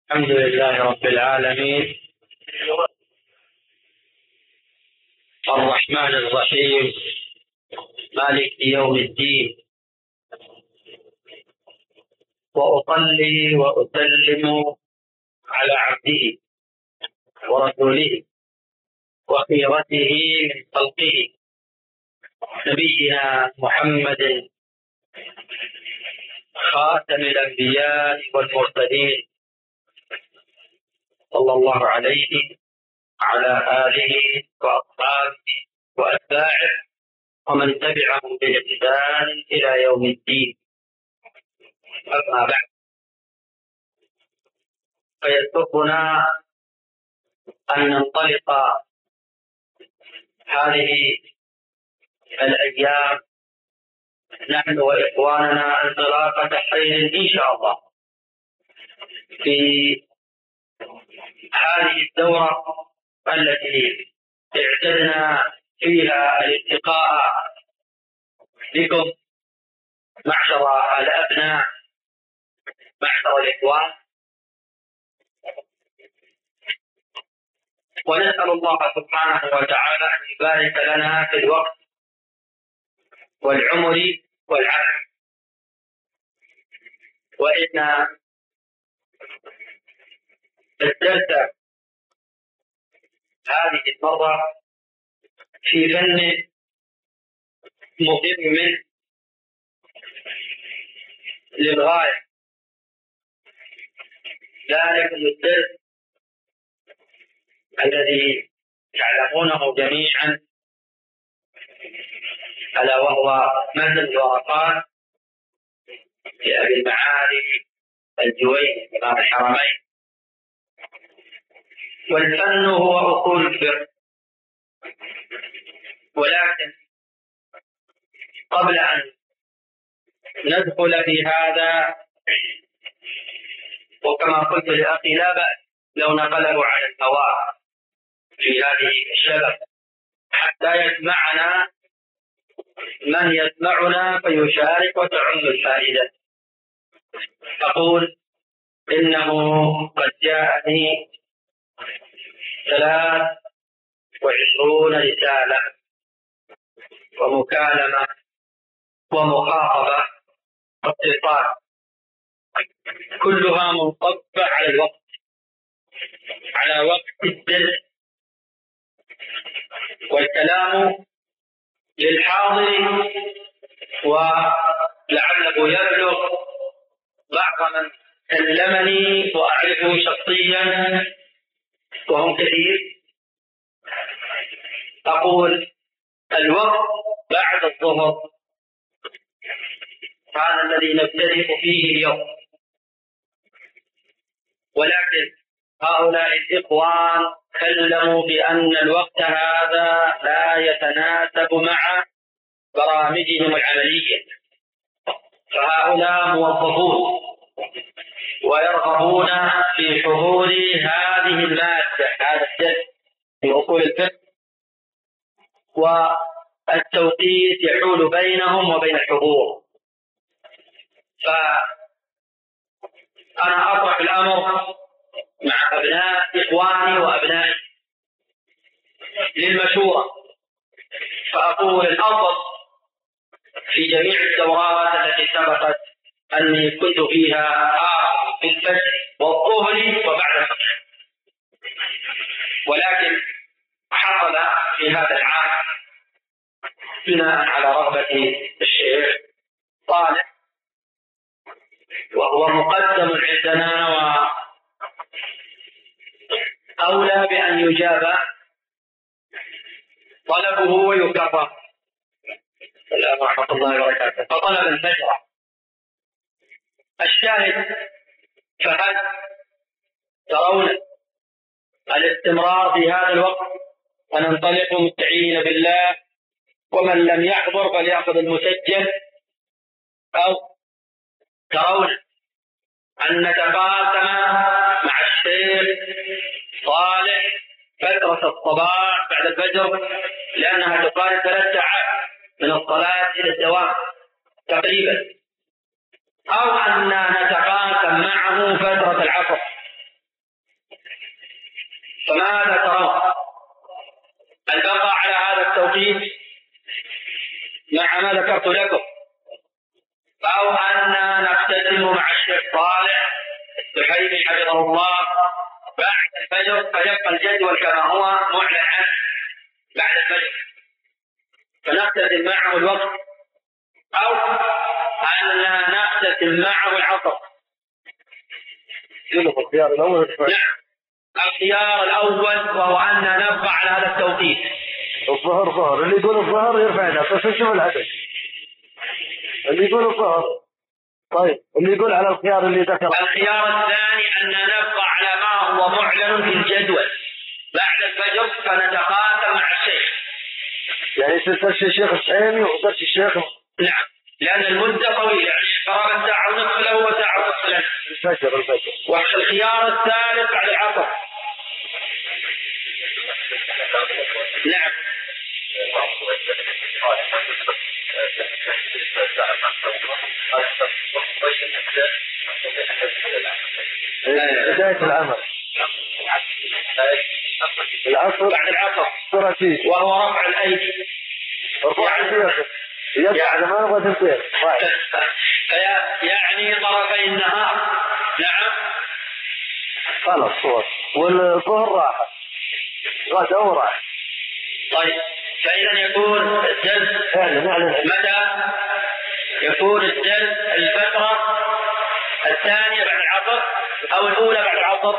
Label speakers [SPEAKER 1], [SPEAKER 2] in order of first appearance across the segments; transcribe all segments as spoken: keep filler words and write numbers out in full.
[SPEAKER 1] الحمد لله رب العالمين، الرحمن الرحيم، مالك يوم الدين. وأصلي وأسلم على عبده ورسوله وخيرته من خلقه نبينا محمد خاتم الأنبياء والمرسلين، صلى الله عليه وعلى آله وأصحابه وأتباعه ومن تبعهم بإحسان إلى يوم الدين. أما بعد، فيسرنا أن ننطلق هذه الأيام نحن وإخواننا انطلاقة خير إن شاء الله في هذه الدورة التي اعتدنا فيها الالتقاء بكم معشر الأبناء، معشر الإخوان، ونسأل الله سبحانه وتعالى أن يبارك لنا في الوقت والعمر والعمل. وإن الدرس هذه المرة في فن مهم للغاية، ذلك الدرس الذي تعلمونه جميعا، ألا وهو متن الورقات لأبي المعالي الجويني إمام الحرمين. والفن هو أصول الفقه، ولكن قبل أن ندخل في هذا، وكما قلت لأخي لا بأس لو نقله على الهواء في هذه الشبكة حتى يسمعنا من يسمعنا فيشارك وتعم الفائدة. أقول إنه قد جاءني ثلاث وعشرون رسالة ومكالمة ومخاطبة واتصال، كلها منصبة على الوقت، على وقت الدرس، والكلام للحاضر ولعله يبلغ بعض من كلمني وأعرفه شخصيا وهم كثير. أقول الوقت بعد الظهر هذا الذي نبتدئ فيه اليوم، ولكن هؤلاء الإخوان تكلموا بأن الوقت هذا لا يتناسب مع برامجهم العملية، فهؤلاء موظفون ويرغبون في حضور هذه المادة، هذا الدرس في أصول الفقه، والتوقيت يحول بينهم وبين الحضور. فأنا أطرح الأمر مع أبناء إخواني وأبنائي للمشورة، فأقول الأفضل في جميع الدورات التي سبقت أني كنت فيها آخر في الفجر والظهر وبعد الفجر، ولكن حصل في هذا العام بناء على رغبة الشيخ صالح، وهو مقدم عندنا وأولى بأن يجاب طلبه ويكرم. السلام ورحمة الله وبركاته. فطلب الفجر. الشاهد، فهل ترون الاستمرار في هذا الوقت وننطلق مستعينين بالله، ومن لم يحضر فليأخذ المسجل، أو ترون أن نتقاسم مع الشيخ صالح فترة الصباح بعد الفجر، لأنها تقارب ثلاث ساعات من الصلاة إلى الدوام تقريبا، أو أن نتقاسم معه فترة العصر فماذا ترون؟ البقاء على هذا التوقيت مع ما ذكرت لكم، أو أن نختتم مع الشيخ صالح السحيمي حفظه الله بعد الفجر فيبقى الجدول كما هو معلن عنه بعد الفجر فنختتم معه الوقت، أو أن نختتم معه العصر.
[SPEAKER 2] الخيار الأول
[SPEAKER 1] نعم، الخيار الأول وهو أن نبقى على هذا التوقيت.
[SPEAKER 2] الظهر ظهر، اللي يقول الظهر يرفعنا بس شوف العدد اللي يقول الظهر. طيب اللي يقول على الخيار اللي ذكر.
[SPEAKER 1] الخيار الثاني أن نبقى على ما هو معلن في الجدول بعد الفجر فنتقاسم مع الشيخ.
[SPEAKER 2] يعني درس الشيخ السحيمي ودرس الشيخ.
[SPEAKER 1] نعم، لأن المدة طويلة، يعني قرابة ساعة ونصف له وساعة ونصف له.
[SPEAKER 2] الفجر الفجر.
[SPEAKER 1] والخيار الثالث بعد العصر. نعم.
[SPEAKER 2] بداية العمل العصر
[SPEAKER 1] بعد العصر
[SPEAKER 2] ثلاثين
[SPEAKER 1] وهو رفع الأيدي.
[SPEAKER 2] يعني يبقى ما نبغى تنتهي
[SPEAKER 1] يعني طرفي النهار. نعم
[SPEAKER 2] خلاص صور والظهر راحة غدا وراحة.
[SPEAKER 1] طيب فإذا يكون الدرس متى؟ يكون الدرس الفترة الثانية بعد العصر أو الأولى بعد العصر؟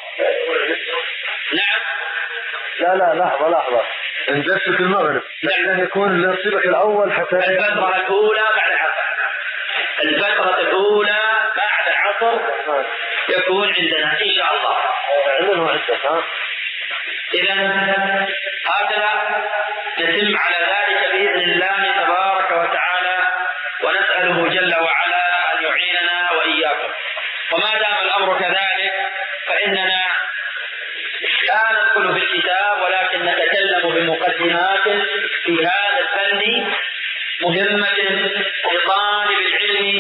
[SPEAKER 1] نعم.
[SPEAKER 2] لا لا لحظة لحظة الدرس في المغرب لأن يكون الصبح الأول حتى
[SPEAKER 1] الفترة الأولى بعد العصر. الفترة الأولى بعد العصر يكون عندنا إن شاء الله.
[SPEAKER 2] عندنا عندك ها.
[SPEAKER 1] إذن هكذا نتم على ذلك بإذن الله تبارك وتعالى، ونسأله جل وعلا أن يعيننا وإياكم. وما دام الأمر كذلك فإننا لا ندخل في الكتاب ولكن نتكلم بمقدمات في هذا الفن مهمة لطالب العلم،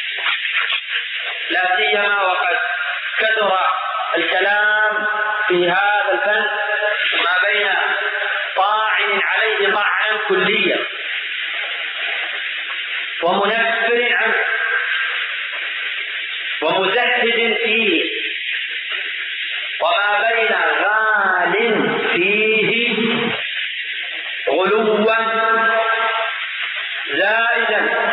[SPEAKER 1] لا سيما وقد كثر الكلام في هذا الفن ما بين طاعن عليه طعنا كليا ومنفر عنه ومزهد فيه، وما بين غال فيه غلوا زائدا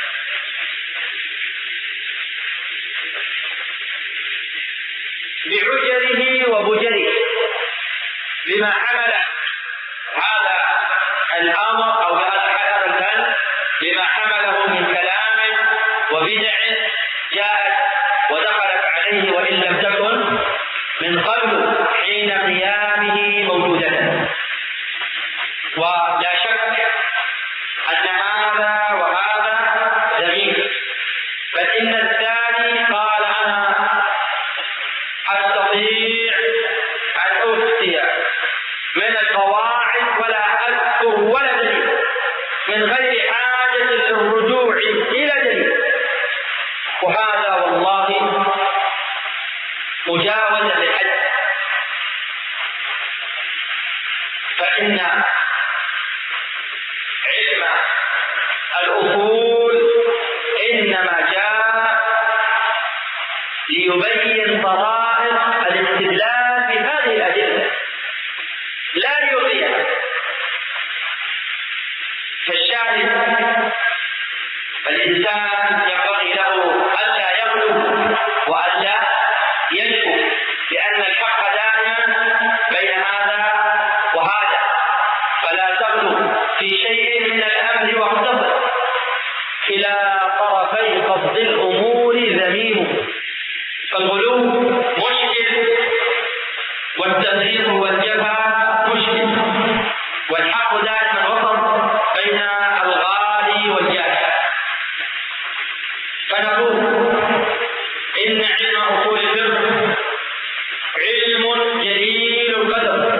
[SPEAKER 1] بعجره وبجره بما حمل هذا الأمر أو هذا الفن بما حمله من كلام وبدع جاءت ودخلت عليه وإن لم تكن من قبل حين قيامه موجودة. ولا شك أن هذا وهذا ذميم، بل إن الثاني قال أنا أستطيع أن أفتي من القواعد ولا أذكر ولا دليل من غير حاجة للرجوع إلى دليل، وهذا والله مجاوزة للحد. فإن علم الأصول إنما جاء ليبين طرائق الاستدلال بهذه الأدلة لا ليغيها. فالشاهد الإنسان ينبغي له ألا يغلو وألا يشكو، لأن الحق دائما بين هذا وهذا، فلا تغلو في شيء من الأمر واقتصد إلى طرفي قصد الأمور ذميم. فالغلو مشكل والتفريط والجفا مشكل، والحق دائما وسط بين الغالي والجاهل. فنقول إن علم أصول الفقه علم جليل القدر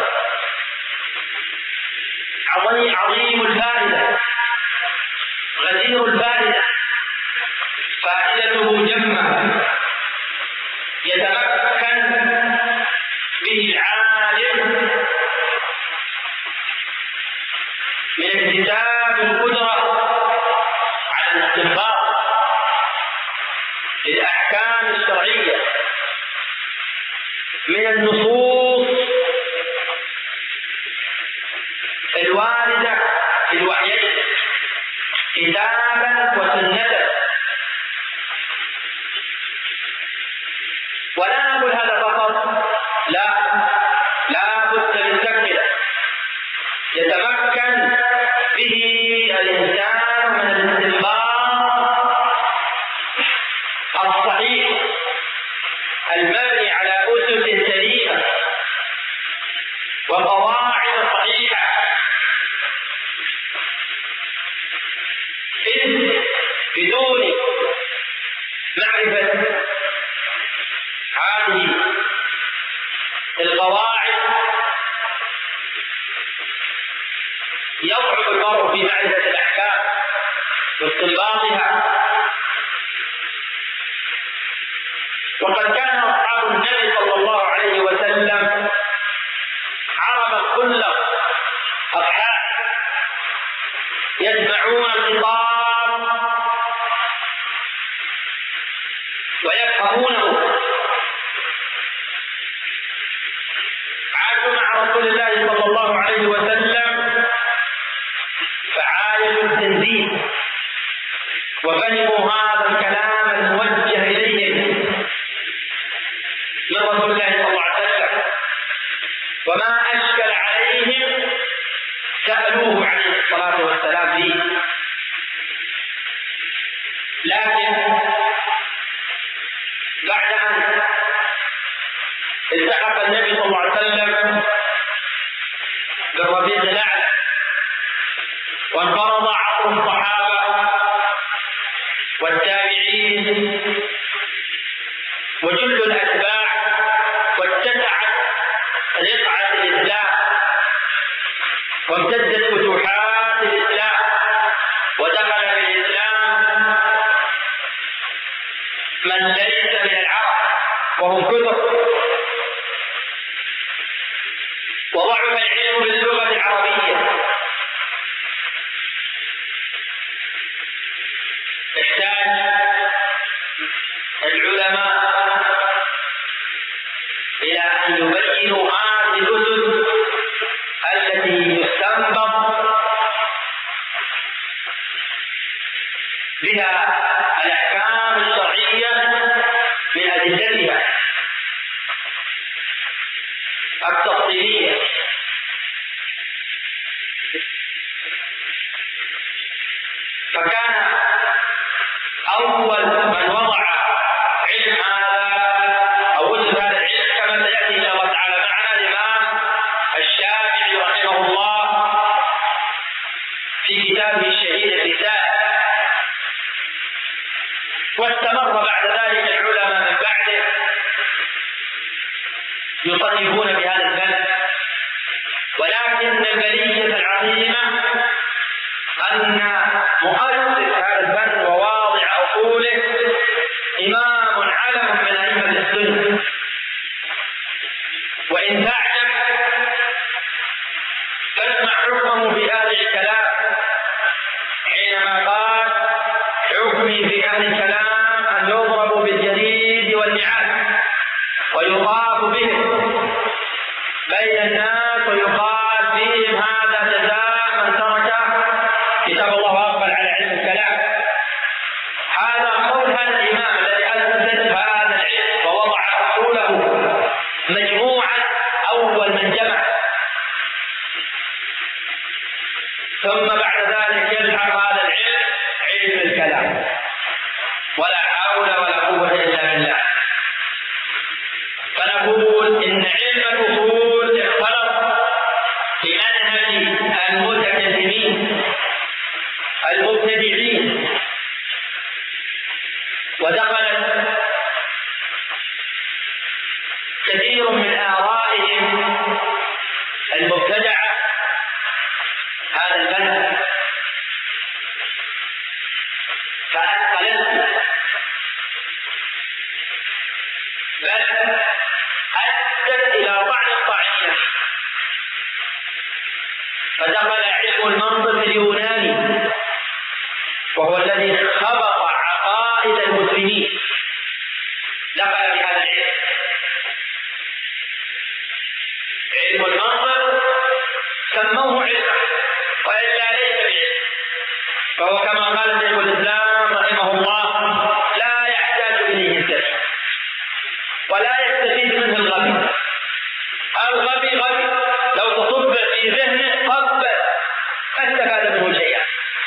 [SPEAKER 1] عظيم الفائدة غزير الفائدة، فائدته جمة يتمكن به العالم من النصوص الواردة في الوحيين كتابا وسنة. ولا نقول هذا فقط، لا لا بد من تكملة يتمكن به الإنسان من الاستنباط الصحيح المبني على أسس سليمة وقواعد صحيحة. إذ بدون معرفة هذه القواعد يضعف المرء في معرفة الأحكام واستنباطها. وقد كان أصحاب النبي صلى الله عليه وسلم عربا كل أصحاب يسمعون الخطاب ويفهمونه. عاشوا مع رسول الله صلى الله عليه وسلم فعايشوا التنزيل وفهموا هذا الكلام الموجه إليهم من رسول الله صلى الله عليه وسلم، وما أشكل عليهم سألوه عليه الصلاة والسلام فيه. لكن بعد أن التحق النبي صلى الله عليه وسلم بالرفيق الأعلى وانقرض عصر الصحابة والتابعين وجل الأتباع واتسعت رقعة الإسلام وامتدت فتوحات الإسلام ودخل في الإسلام من ليس من العرب وهم كثر، وضعف العلم باللغة العربية. احتاج العلماء إلى أن يبينوا هذه الأسس التي يستنبط بها الأحكام الشرعية من أدلتها التفصيلية. فكان أول من وضع علم هذا أو وجد هذا العلم كما سيأتي إن شاء الله تعالى معنا الإمام الشافعي رحمه الله في كتابه الشهير الرسالة، واستمر بعد ذلك العلماء من بعده يصنفون بهذا الفن. ولكن البلية العظيمة أن مؤسس هذا الفن وواضع أصوله إمام علم من أئمة السنة. وإن تعجب فاسمع حكمه في أهل الكلام حينما قال: حكمي في أهل الكلام أن يضربوا بالجديد والنعال ويطاف بهم بين الناس ويقال فيهم هذا جزاء من ترك كتاب الله وأقبل على علم الكلام. هذا قول هذا الإمام الذي أسس هذا العلم ووضع أصوله مجموعا أول من جمع، ثم بعد ذلك يلحق هذا العلم علم الكلام. ولا حول ولا قوة إلا بالله. فنقول إن علم الأصول اختلط بمنهج المتكلمين المبتدعين، ودخلت كثير من آرائهم المبتدعة هذا المنهج، فأثقلته بل أدت إلى طعن الطعين. فدخل علم المنطق اليوناني وهو الذي خبط عقائد المسلمين، دخل بهذا العلم فهو كما قال شيخ الإسلام رحمه الله لا يحتاج إليه الذكي ولا يستفيد منه الغبي. الغبي غبي لو تصب في ذهنه طب ما استفاد منه شيئا،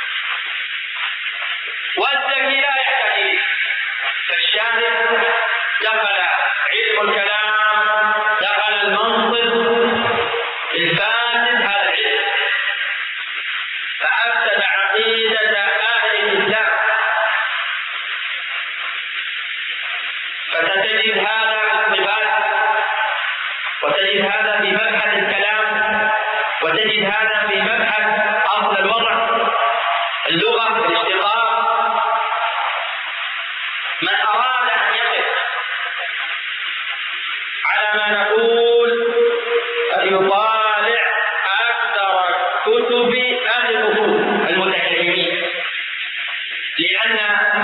[SPEAKER 1] والذكي لا يحتاج إليه. فالشاهد دخل علم الكلام، دخل المنطق الفاسد هذا العلم، فأفسد عقيدة أهل الإسلام. فتجد هذا في الصفات، وتجد هذا في مبحث الكلام، وتجد هذا في مبحث أصل الوضع، اللغة، الاشتقاق. من أراد أن يقف على ما نقول فليطالع أكثر كتب أهل الأصول المتكلمين، لأن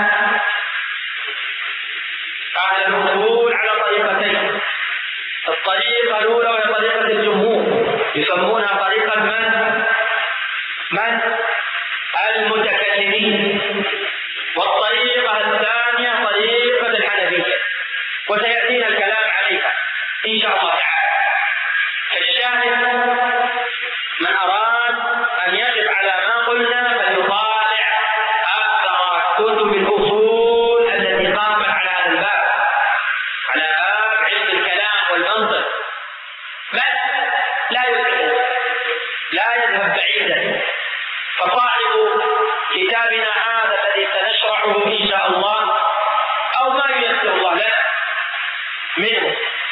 [SPEAKER 1] أهل الأصول على طريقتين. الطريقة الأولى وهي طريقة الجمهور، يسمونها طريقة من؟ من؟ المتكلمين. والطريقة الثانية طريقة الحنفية، وسيأتينا الكلام عليها إن شاء الله تعالى. فالشاهد من أراد أن يقف على ما قلنا فليطالع أكثر كتب الأصول التي قامت على هذا الباب، على باب علم الكلام والمنطق، بل لا يذهب لا يذهب بعيدا. فصاحب كتابنا هذا الذي سنشرحه إن شاء الله أو ما ييسر الله لنا منه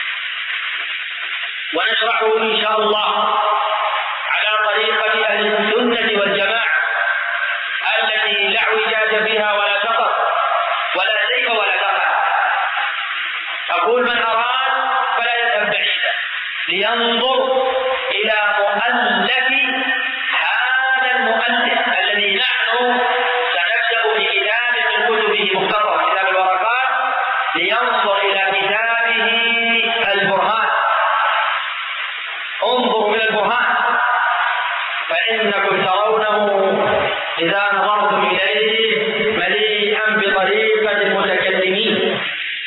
[SPEAKER 1] ونشرحه إن شاء الله على طريقة أهل السنة والجماعة التي لا اعوجاج فيها ولا سقط ولا سيف ولا دخل. أقول من أراد فلا يذهب بعيدا لينظر إلى مؤلف هذا المؤلف الذي نحن سنبدأ بكتاب من كتبه مختصر كتاب الورقات، لينظر إلى كتابه البرهان. انظروا إلى البرهان فإنكم ترونه إذا نظرتم إليه مليئا بطريقة المتكلمين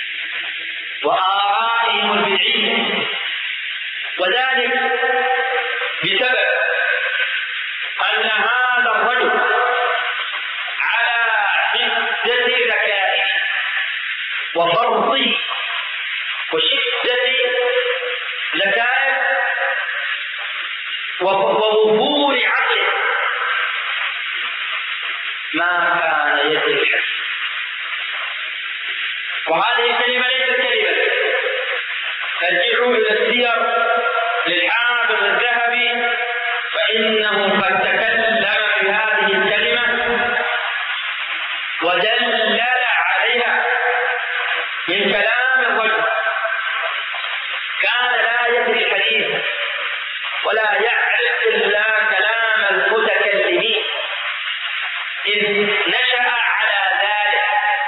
[SPEAKER 1] وآرائهم البدعية، وذلك بسبب أن هذا الرجل على شدة ذكائه وفرطه وشدة ذكائه ووفور عقله ما كان يدري الحديث. وهذه الكلمة ليست كلمة، ارجعوا إلى السير للحافظ الذهبي فإنه قد تكلم بهذه الكلمة ودلل عليها من كلام الرجل كان لا يدري الحديث ولا يعرف إلا كلام المتكلمين، إذ نشأ على ذلك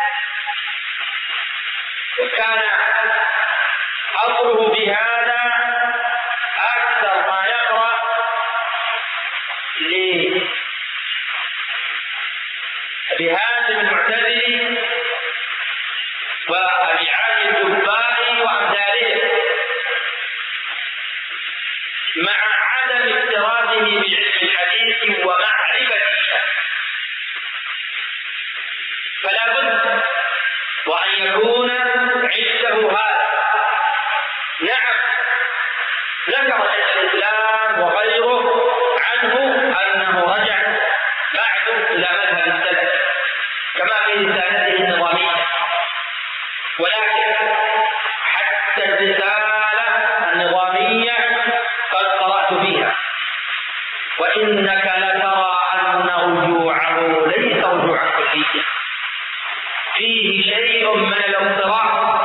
[SPEAKER 1] وكان أصله بهذا أكثر ما يقرأ لهاشم المعتزلي وأبي علي الجبائي وأمثالهم، مع عدم اكتراثه بعلم الحديث ومعرفته. فلا بد وأن يكون عنده هذا. نعم ذكر الإسلام وغيره عنه أنه رجع بعد إلى مذهب السلف كما في رسالته النظامية، ولكن حتى الرسالة النظامية قد قرأت فيها وإنك لترى أن رجوعه ليس رجوعا كليا، فيه شيء من الاضطراب.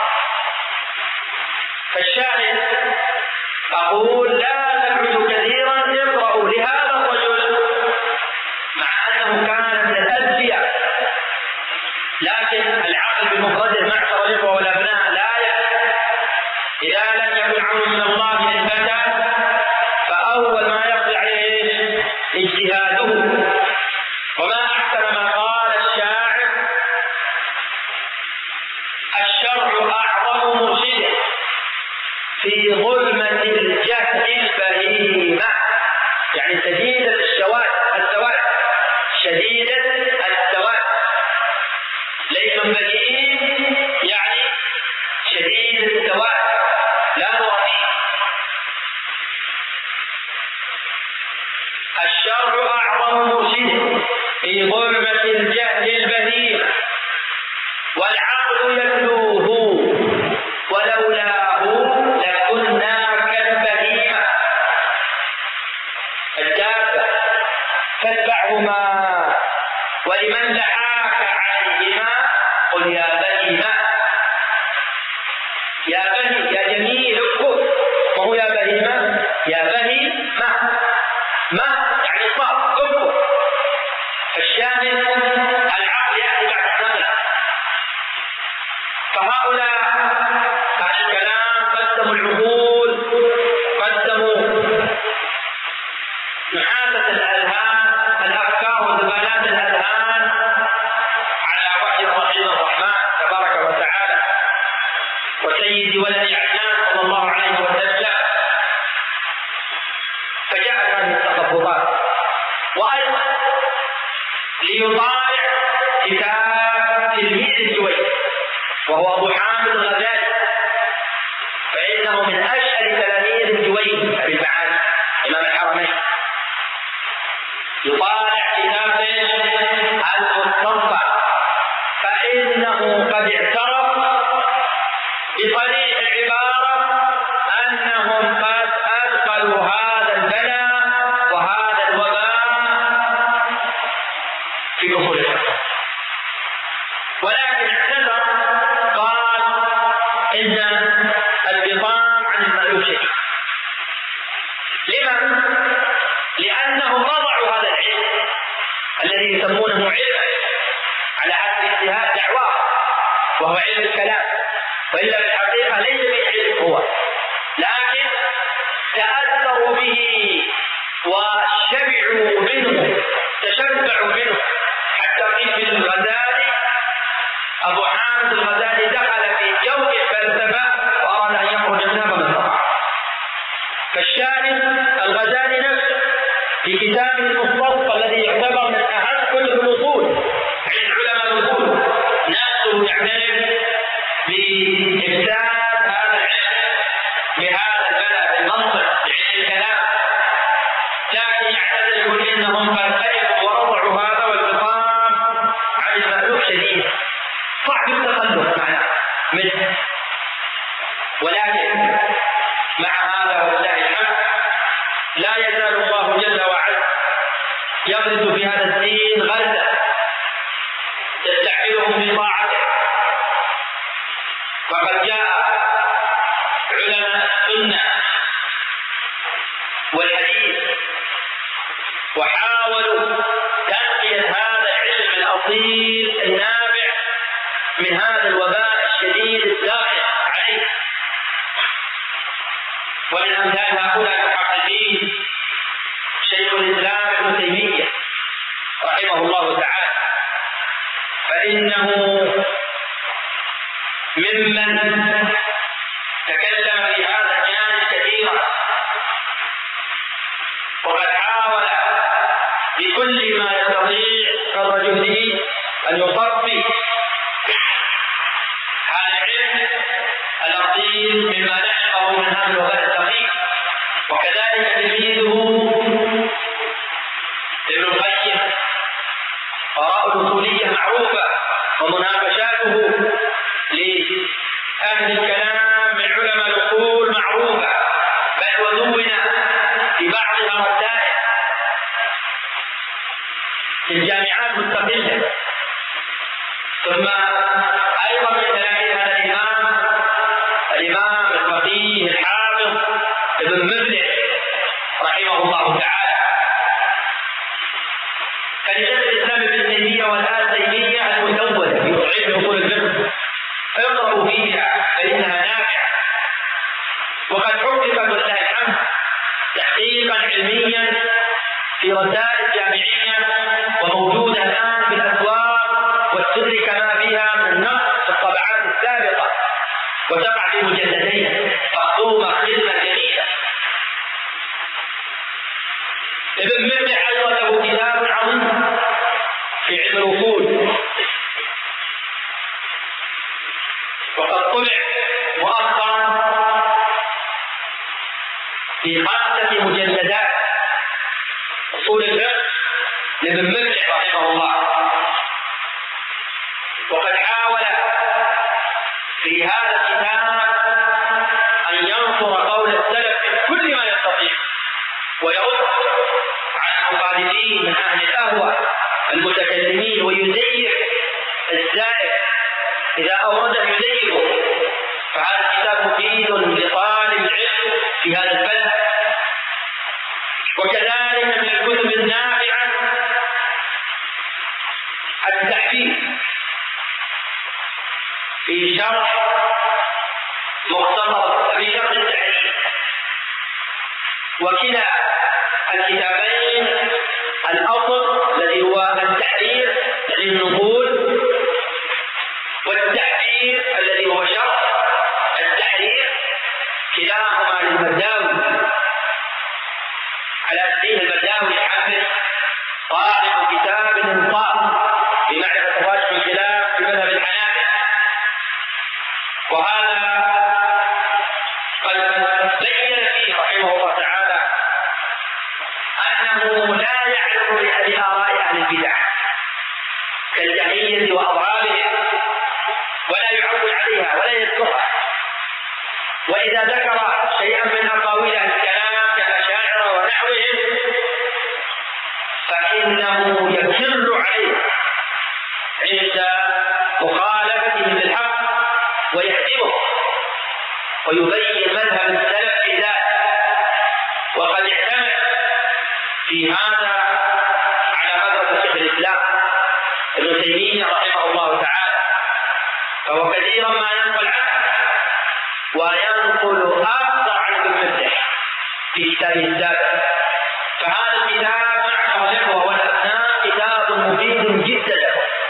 [SPEAKER 1] فالشاهد أقول لا نبعد كثيرا، اقرأوا لهذا الرجل مع أنه كان من الأذكياء، لكن العقل بمفرده معشر الإخوة والأبناء لا يكفي. إذا لم يكن عون من الله للفتى فأول ما يقضي عليه اجتهاده، وما مرشده في ظلمة الجهل البهيمة، يعني شديدة السواد السواد شديدة السواد، ليس بهيم يعني شديد السواد لا نور فيه. الشرع أعظم مرشد في ظلمة الجهل البهيمة، والعقل يتلوه ولولاه لكنا كالبهيمة. الدابة تتبعهما ولمن دعاك عليهما قل يا بهيمة، يا بهي يا جميل اكبر، وهو يا بهيمة يا بهي ما ما يعني صار اكبر. الشاهد العقل يأتي بعد النقل. فهؤلاء أهل الكلام قدموا العقول، قدموا محادثة الأذهان الأفكار وزبالات الأذهان على وحي الرحيم الرحمن تبارك وتعالى وسيد ولد عدنان صلى الله عليه وسلم، فجاءت هذه التخبطات. وأيضا ليطالع كتاب تلميذ الجويني وهو أبو حامد الغزالي، فإنه من أشهر تلاميذ الجويني أبي المعالي إمام الحرمين. يطالع كتاب المستصفى، فإنه قد اعترف بصريح العبارة أنهم قد أدخلوا هذا البلاء وهذا الوباء في أصول الفقه، ولكن اعتذر قال إن البطام عن المألوف شديد. لما؟ لأنهم وضعوا هذا العلم الذي يسمونه علما على حسب اجتهاد دعواه وهو علم الكلام، وإلا في الحقيقة ليس بعلم هو، لكن تأثروا به وشبعوا منه تشبعوا منه، حتى قيل في الغزالي أبو حامد الغزالي دخل في جو الفلسفة وأراد أن يخرج منها فمن استطاع. فالشاهد الغزالي نفسه في كتابه المستصفى الذي يعتبر من أهم كتب الأصول عند علماء الأصول نفسه يعترف بإفساد هذا العلم بهذا البلد المنطق بعلم الكلام، لكن يعتذر يقول إنهم قد فهموا ووضعوا هذا والبطام عن المألوف شديد، صعب التخلص معناه منه. ولكن مع هذا ولله الحمد لا يزال الله جل وعلا يغرس في هذا الدين غرسا يستعملهم في طاعته. فقد جاء علماء السنة والحديث وحاولوا تنقية هذا العلم الأصيل النابع من هذا الوباء الشديد الداخل عليه. ومن أمثال هؤلاء المحققين شيخ الإسلام ابن تيمية رحمه الله تعالى، فإنه ممن تكلم في هذا الجانب كثيرا، وقد حاول بكل ما يستطيع قدر جهده أن يصفي هذا العلم الأصيل مما لحقه من هذا الوباء الثقيل. وكذلك تلميذه ابن القيم آراء الأصولية معروفة ومناقشاته لأهل الكلام من علماء الأصول معروفة، بل ودون في بعضها رسائل في الجامعات المستقلة. ثم أيضا من تلاميذ هذا الإمام الإمام الفقيه الحافظ ابن مفلح رحمه الله تعالى. فلشيخ الإسلام ابن تيمية والآن تيمية المدونة في علم أصول الفقه اقرأوا فيها فإنها نافعة، وقد حققت ولله الحمد تحقيقا علميا في رسائل جامعية وموجودة الآن في الأسواق، وتدرك ما فيها من النقص في الطبعات السابقة وتقع للوصول. وقد طبع مؤخرا في خمسة مجلدات أصول الفقه لابن مفلح رحمه الله، وقد حاول في هذا الكتاب أن ينصر قول السلف بكل ما يستطيع، ويرد على المخالفين من أهل الأهواء المتكلمين، ويزيف الزائف إذا أورده يزيفه. فهذا الكتاب مفيد لطالب العلم في هذا البلد. وكذلك من الكتب النافعة التحفيز في شرح مختصر في شرح التحرير. وكلا الكتابين الأصل الذي هو التحرير للنقول، والتحرير الذي هو شرح التحرير، كلاهما للمرداوي على أساس المرداوي يحمل طالب كتاب الانصاف بمعرفة واجب الخلاف في مذهب الحنابلة. وهذا قد بين فيه رحمه الله تعالى أنه لا يعلم بآراء أهل البدع كالجهمية وأضرابهم، ولا يعول عليها ولا يذكرها. وإذا ذكر شيئا من أقاويل أهل الكلام كالأشاعرة ونحوهم فإنه يكر عليه عند مخالفتهم للحق ويهدمه ويبين مذهب السلف في ذلك. وقد اعتمد في هذا على مدرسة شيخ الإسلام ابن تيمية رحمه الله تعالى، فهو كثيرا ما ينقل عنه وينقل أكثر عن ابن مفلح في كتابه السابق. فهذا الكتاب معشر الإخوة والأبناء كتاب مفيد جدا،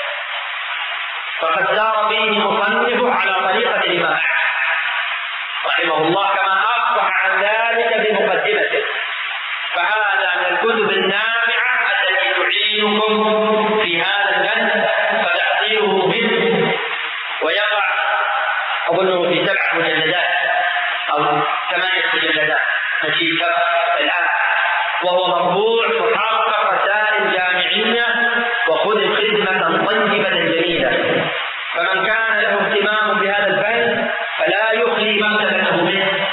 [SPEAKER 1] فقد سار به المصنف على طريقة الإمام أحمد رحمه الله كما أصبح عن ذلك بمقدمته. فهذا من الكتب النافعة التي تعينكم في هذا الفن، فتحصيله منه. ويقع أظنه في سبع مجلدات أو ثمانية مجلدات نشيد الآن، وهو مرفوع محقق رسائل جامعية وخذ خدمة طيبة جميلة. فمن كان له اهتمام بهذا الفن فلا يخلي مكتبته منه.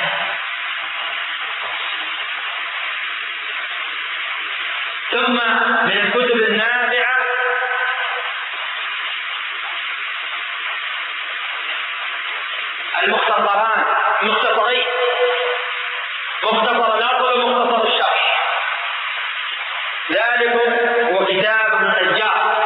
[SPEAKER 1] ثم من الكتب النافعة المختصران مختصرين، مختصر الأصل ومختصر الشرح. ذلك هو كتاب ابن النجار،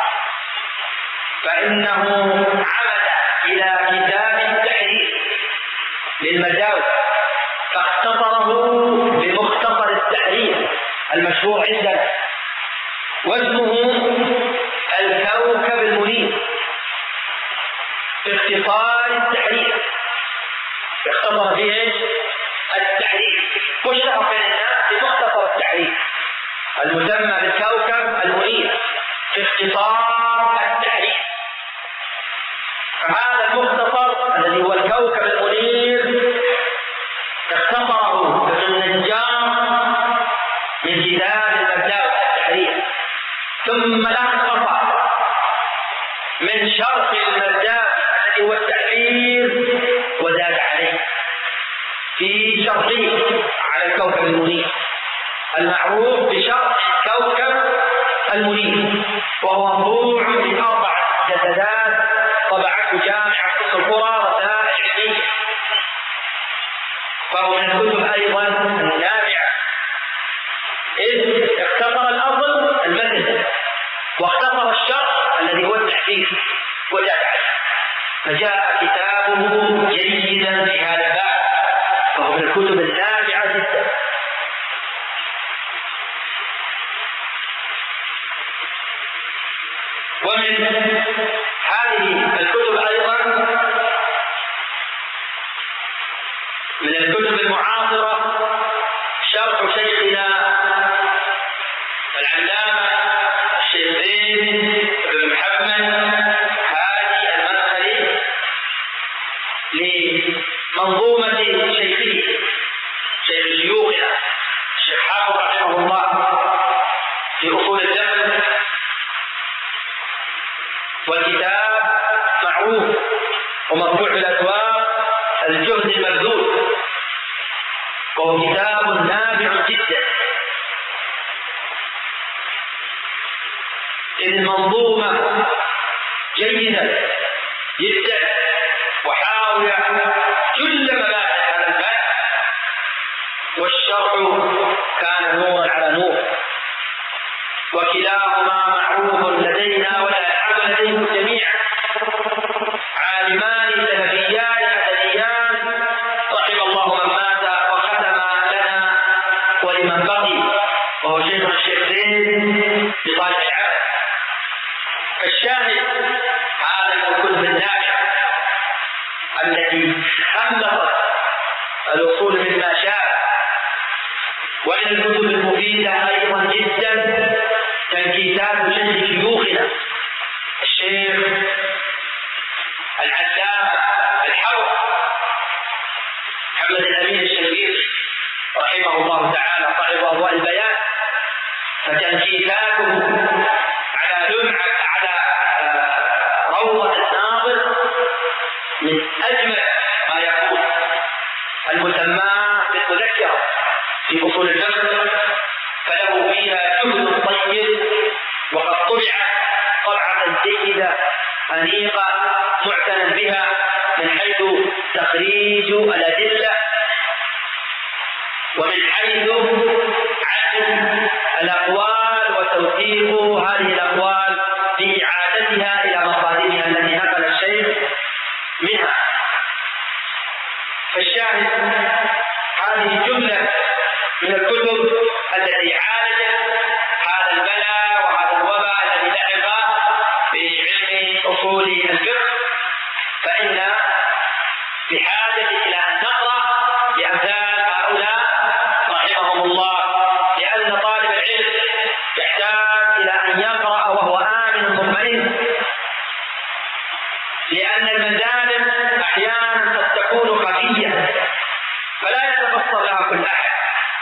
[SPEAKER 1] فإنه عمد إلى كتاب التحرير للمرداوي فاختصره بمختصر التحرير المشهور عندنا، واسمه الكوكب المنير في اختصار التحرير. اختصر فيه ايش؟ التحرير، واشتهر بين الناس بمختصر التحرير المسمى بالكوكب المنير في اختصار التحرير. فهذا المختصر الذي هو الكوكب المنير اختصره ابن النجار من كتاب المرداوي التحرير، ثم لخص من شرح المرداوي الذي هو التحرير وزاد عليه في شرحه على الكوكب المنير المعروف بشرح الكوكب المنير، وهو مطبوع من أربع مجلدات طبعته جامعة أم القرى رسائل علمية. فهو من الكتب أيضا النافعة، إذ اختصر الأصل المتن واختصر الشرح الذي هو التحرير وتابعه، فجاء كتابه جيدا في هذا الباب، فهو من الكتب النافعة جدا. ومن هذه الكتب أيضا من الكتب المعاصرة شرح شيخنا العلامة الشيخ زين بن محمد هادي المدخلي لمنظومة شيخه شيخ شيوخنا الشيخ حافظ رحمه الله في أصول الجهل، والكتاب معروف ومطبوع في الأسواق الجهد المبذول، وهو كتاب نافع جدا. إذ المنظومة جيدة جدا وحاوية كل مباحث هذا الباب، والشرح كان نورا على نور، وكلاهما معروف لدينا ولا يحب لديهم جميعا، عالمان سلفيان أدبيان رحم الله من مات وختم لنا ولمن بقي، وهو شيخ الشيخ زين بطالع العبد. فالشاهد هذا من الكتب النافعة التي خلصت الوصول مما شاء، ومن الكتب المفيدة أيضا جدا تنكيسات شيخ شيوخنا الشيخ العلامة الحر محمد الأمين الشنقيطي رحمه الله تعالى صاحب أضواء البيان، فتنكيساته على لمعة على روضة الناظر من أجمل ما يقول، المسمى بالمذكرة في أصول الفقه، فله فيها جهد طيب، وقد طبعت طبعة جيدة أنيقة معتنى بها من حيث تخريج الأدلة، ومن حيث عزم الأقوال وتوثيق هذه الأقوال في إعادتها إلى مصادرها التي نقل الشيخ منها. فالشاهد هذه جملة من الكتب التي عالجت هذا البلاء وهذا الوباء الذي لحق بعلم أصول الفقه، فإن بحاجة إلى أن نقرأ بأمثال هؤلاء رحمهم الله، لأن طالب العلم يحتاج إلى أن يقرأ وهو آمن مطمئن، لأن المزالم أحيانا قد تكون خفية فلا يتبصر لها كل أحد.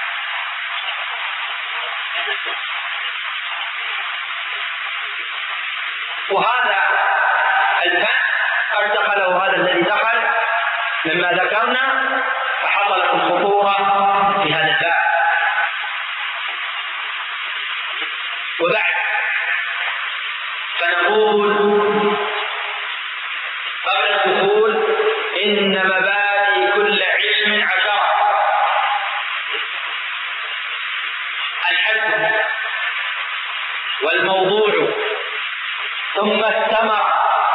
[SPEAKER 1] وهذا الفن قد دخله هذا الذي دخل مما ذكرنا، فحصلت الخطورة في هذا الباب. وبعد فنقول قبل الدخول إن مبادئ كل علم عشرة: الحد والموضوع ثم الثمرة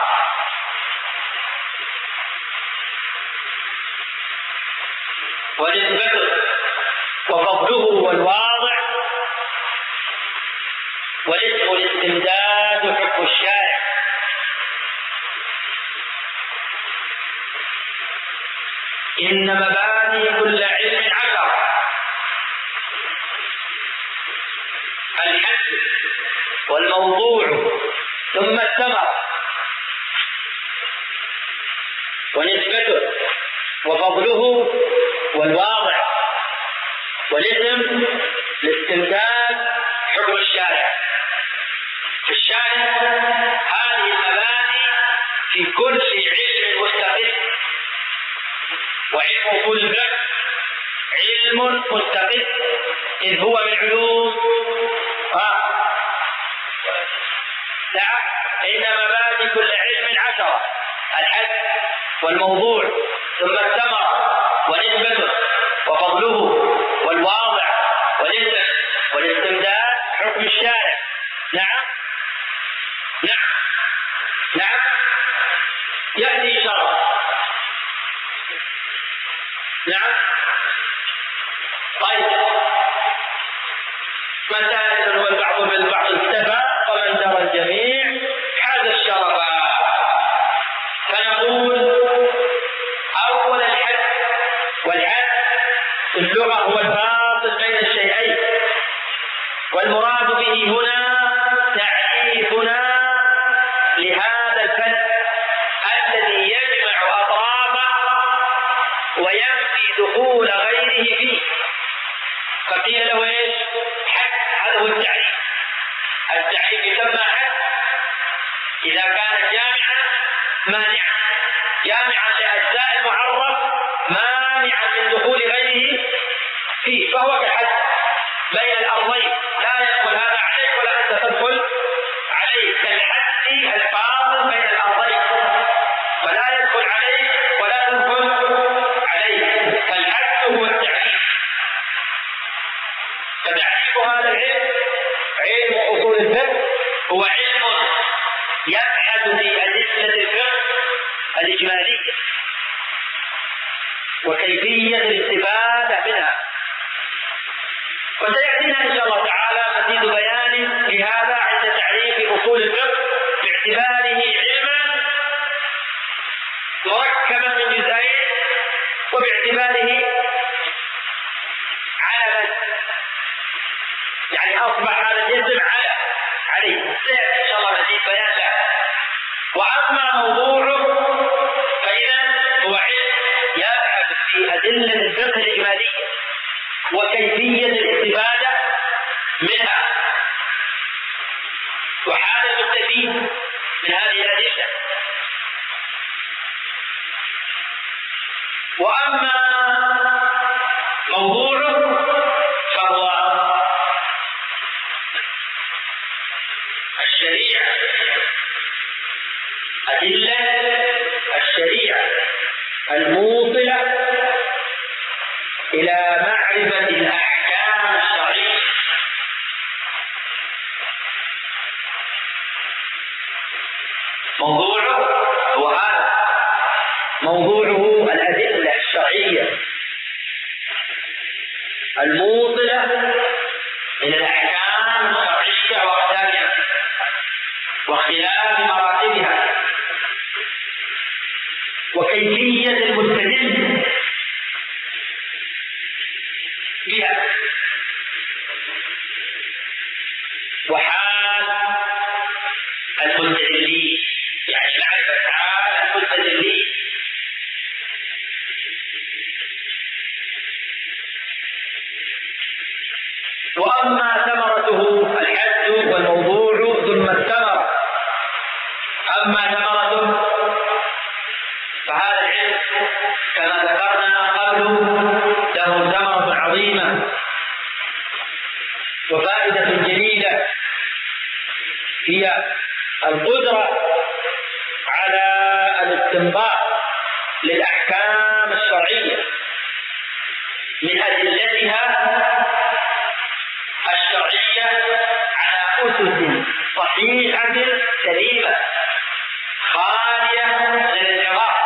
[SPEAKER 1] ونسبته وفضله والواضع والاسم والاستمداد وحكم الشارع. إن مبادئ كل علم عشرة: الحد والموضوع ثم الثمرة ونسبته وفضله والواضع والاسم الاستمداد حكم الشارع. في الشارع هذه المبادئ في كل علم مستقل، وعلم أصول الفقه علم مستقل إذ هو من علوم آه. نعم. إن مبادئ كل علم عشرة: الحد والموضوع ثم الثمرة ونسبته وفضله والواضع والاسم والاستمداد حكم الشارع. نعم نعم نعم يأتي شرع. نعم. طيب، مسائل والبعض بالبعض اكتفى ومن درى الجميع حاز الشرف. فنقول أول الحد، والحد في اللغة هو الفاصل بين الشيئين، والمراد به هنا تعريف إذا كانت جامعة مانعة، جامعة لأجزاء المعرف مانعا من دخول غيره فيه، فهو كالحد بين الأرضين، لا يدخل هذا عليك ولا أنت تدخل عليه، كالحد الفاصل بين الأرضين، فلا يدخل عليه ولا تدخل عليه. فالحد هو التعريف، فتعريف هذا العلم علم أصول الفقه هو علم يبحث في أدلة الفقه الإجمالية وكيفية الاستفادة منها. وسيأتينا إن شاء الله تعالى مزيد بيان لهذا عند تعريف أصول الفقه باعتباره علما مركبا من جزئين، وباعتباره علما، يعني أصبح هذا الجسم على عليه. سيأتي إن شاء الله مزيد بيان له. وأما موضوعه فإذا هو علم يبحث في أدلة الفقه الإجمالية وكيفية الاستفادة منها وحال المستفيد من هذه الأدلة. وأما موضوعه فهو الشريعة، أدلة الشريعة الموصلة إلى معرفة الأحكام الشرعية. موضوعه هو هذا، موضوعه الأدلة الشرعية الموصلة إلى الأحكام الشرعية وأقسامها واختلاف مراتبها وكيفية المستدل بها وحال المستدلين، يعني معرفة حال المستدلين. وأما ثمرته الحد والموضوع ثم الثمرة. أما ثمرته فهذا العلم كما ذكرنا قبل له ثمرة عظيمة وفائدة جليلة، هي القدرة على الاستنباط للأحكام الشرعية من أدلتها الشرعية على أسس صحيحة سليمة خالية من الانحراف.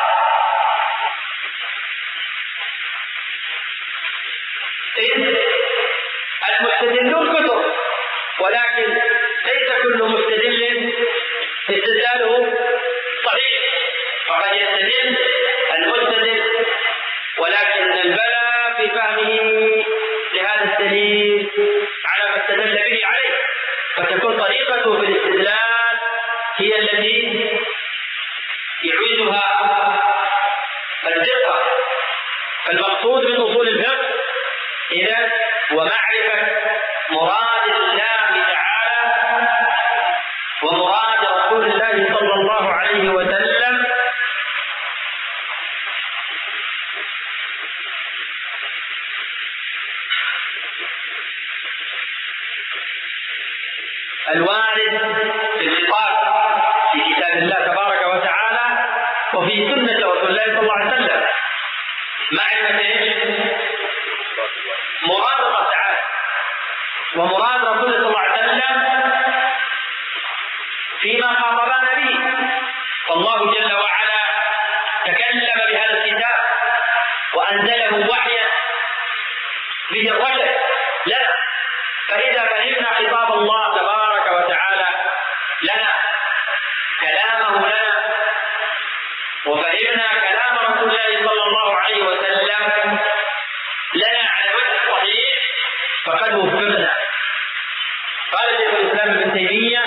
[SPEAKER 1] إذ المستدلون كثر، ولكن ليس كل مستدل استدلاله صحيح، فقد يستدل المستدل ولكن البلاء في فهمه لهذا الدليل على ما استدل به عليه، فتكون طريقته في الاستدلال هي التي يعيدها الدقة. فالمقصود من أصول الفقه إذا ومعرفة مراد الله تعالى ومراد رسول الله صلى الله عليه وسلم الوارد في الخطاب في كتاب الله تبارك وتعالى وفي سنة رسول الله صلى الله عليه وسلم. معرفة مراد الله تعالى ومراد رسول صلى الله عليه وسلم فيما خاطبنا به. فالله جل وعلا تكلم بهذا الكتاب وأنزله وحيا به الرشد لنا، فإذا فهمنا خطاب الله تبارك وتعالى لنا كلامه لنا وفهمنا كلام رسول الله صلى الله عليه وسلم لنا على الوجه الصحيح فقد وفقنا. قال شيخ الإسلام ابن تيمية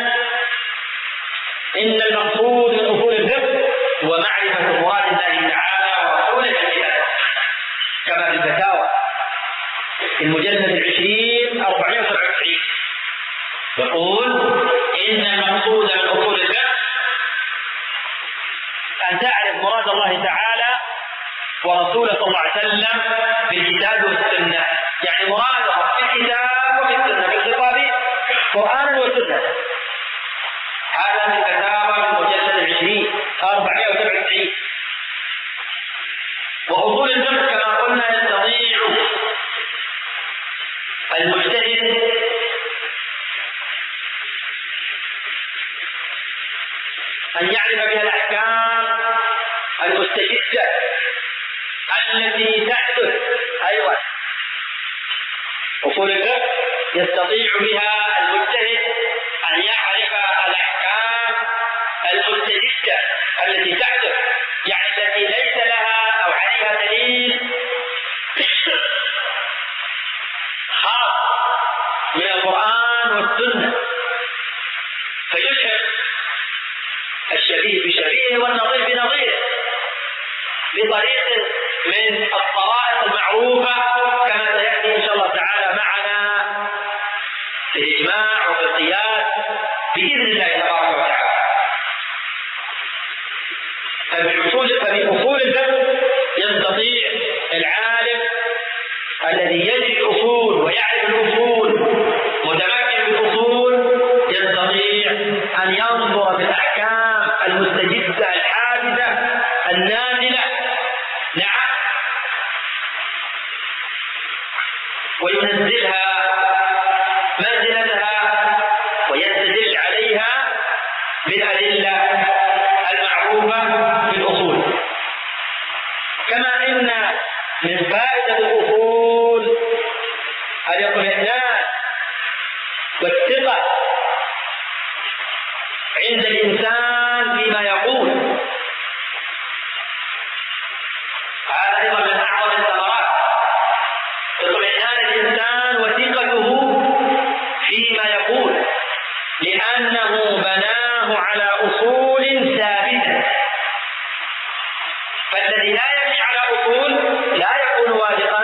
[SPEAKER 1] إن المقصود من أصول الفقه هو معرفة مراد الله تعالى ورسوله الكتاب، كما في الفتاوى في المجلد العشرين أربعين وسبعة وتسعين يقول إن المقصود من أصول الفقه مراد الله تعالى ورسوله صلى الله عليه وسلم بالكتاب والسنة، يعني مرادهم في الكتاب وفي السنة بالخطاب قرآنا وسنة. هذا من فتاوى من مجلد عشرين أربعمائة وسبعة وتسعين. وأصول الفقه كما قلنا يستطيع المجتهد أن يعرف بها الأحكام المستجدة التي تحدث. أيضا أصول الفقه يستطيع بها المجتهد أن يعرف الأحكام المستجدة التي تحدث، يعني التي ليس لها أو عليها دليل خاص من القرآن والسنة، فيشهر الشبيه بشبيه والنظير بنظيره بطريق من الطرائق المعروفة كما سيأتي إن شاء الله تعالى معنا في الإجماع وفي القياس بإذن الله تبارك وتعالى. فمن أصول الفقه يستطيع العالم الذي يجري الأصول ويعرف الأصول متمكن بالأصول يستطيع أن ينظر في الأحكام المستجدة الحادثة النازلة، نعم، وينزلها منزلتها ويستدل عليها بالأدلة المعروفة في الأصول. كما إن من فائدة الأصول الاطمئنان والثقة عند الإنسان فيما يقول. هذا أيضا من أعظم الثمرات، اطمئنان الإنسان وثقته فيما يقول، لأنه بناه على أصول ثابتة. فالذي لا يبني على أصول لا يكون واثقا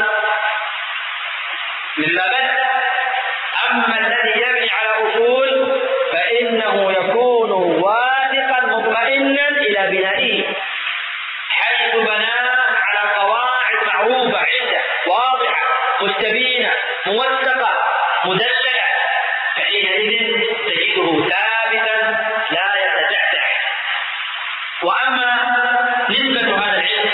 [SPEAKER 1] مما بنى، أما الذي يبني على أصول فإنه يكون واثقا مطمئنا إلى بنائه، حيث بناه على قواعد معروفة عنده واضحة مستبينة موثقة مدللة، فحينئذ تجده ثابتا لا يتزعزع. وأما نسبة هذا العلم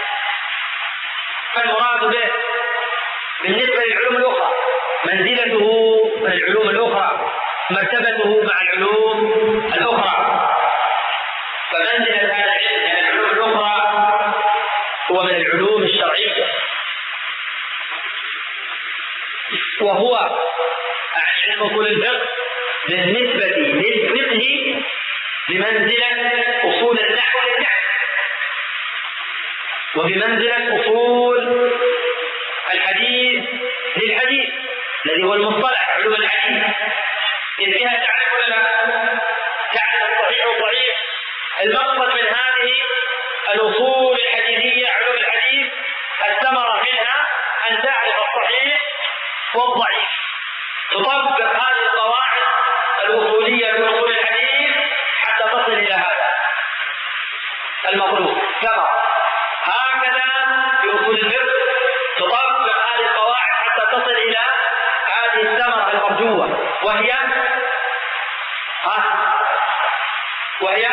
[SPEAKER 1] فالمراد به بالنسبة للعلوم الأخرى منزلته من العلوم الأخرى، مرتبته مع العلوم الأخرى. فمنزلة هذا العلم من العلوم الأخرى هو من العلوم الشرعية، وهو علم أصول الفقه بالنسبة للفقه بمنزلة أصول النحو للنحو، وبمنزلة أصول الحديث للحديث الذي هو المصطلح علوم الحديث، إذ بها تعرف ولا تعرف الصحيح والضعيف. المقصد من هذه الأصول الحديثية علوم الحديث الثمرة منها أن تعرف الصحيح والضعيف، تطبق هذه القواعد الأصولية في أصول الحديث حتى تصل إلى هذا المطلوب. كما هكذا في أصول الفقه تطبق هذه القواعد حتى تصل إلى هذه الثمرة المرجوة، وهي ها وهي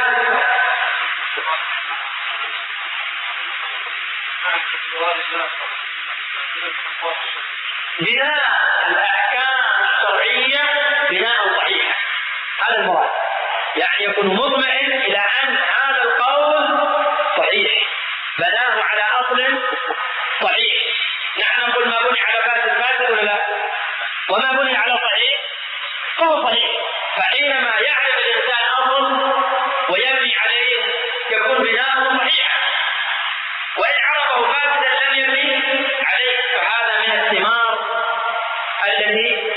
[SPEAKER 1] بناء الأحكام الشرعية بناء صحيحا. هذا المراد، يعني يكون مطمئن إلى أن هذا القول صحيح بناه على أصل صحيح. نحن نقول ما بني على فاسد فاسد ولا لا؟ وما بني على صحيح فهو صحيح. فحينما يعرف الإنسان أصل ويبني عليه يكون بناءه صحيحا، وإن عرفه فاسدا لم يبني عليه، فهذا من الثمار التي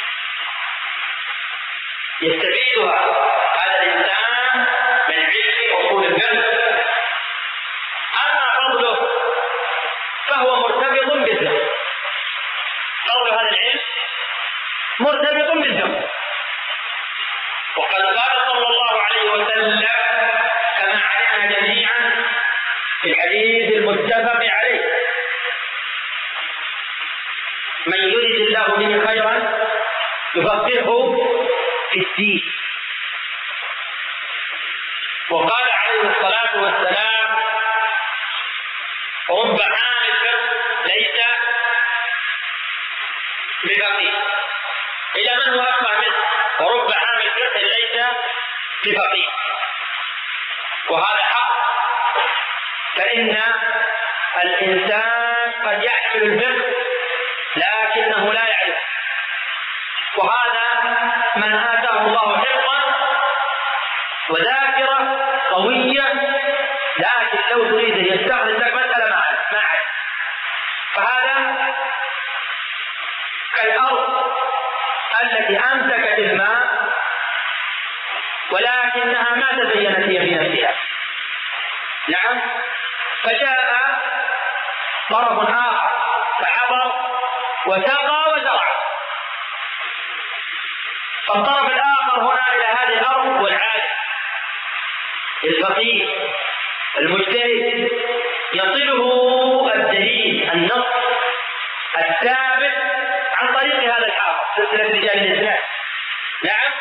[SPEAKER 1] يستفيدها هذا الإنسان من علم أصول الفقه. أما فضله فهو مرتبط بالفقه، فضل هذا العلم مرتبط بالفقه. وقد قال صلى الله عليه وسلم كما علمنا جميعا في الحديث المتفق عليه: من يرد الله به خيرا يفقهه في الدين. وقال عليه الصلاة والسلام: رب عامل ليس بفقيه إلى من هو أفقه منه، ورب عامل فقه ليس بفقيه. وهذا حق، فإن الإنسان قد يحمل الفقه لكنه لا يعرف، وهذا من آتاه الله حفظا وذاكرة قوية، لكن لو تريد أن يستخرج لك مسألة ما عرف. فهذا كالأرض التي أمسكت الماء ولكنها ما تزينت هي في نفسها. نعم. فجاء طرف آخر فحضر وسقى وزرع، فالطرف الآخر هنا إلى هذه الأرض والعالم الفقيه المجتهد يصله الدليل النص الثابت عن طريق هذا الحافظ سلسلة رجال الإسلام. نعم.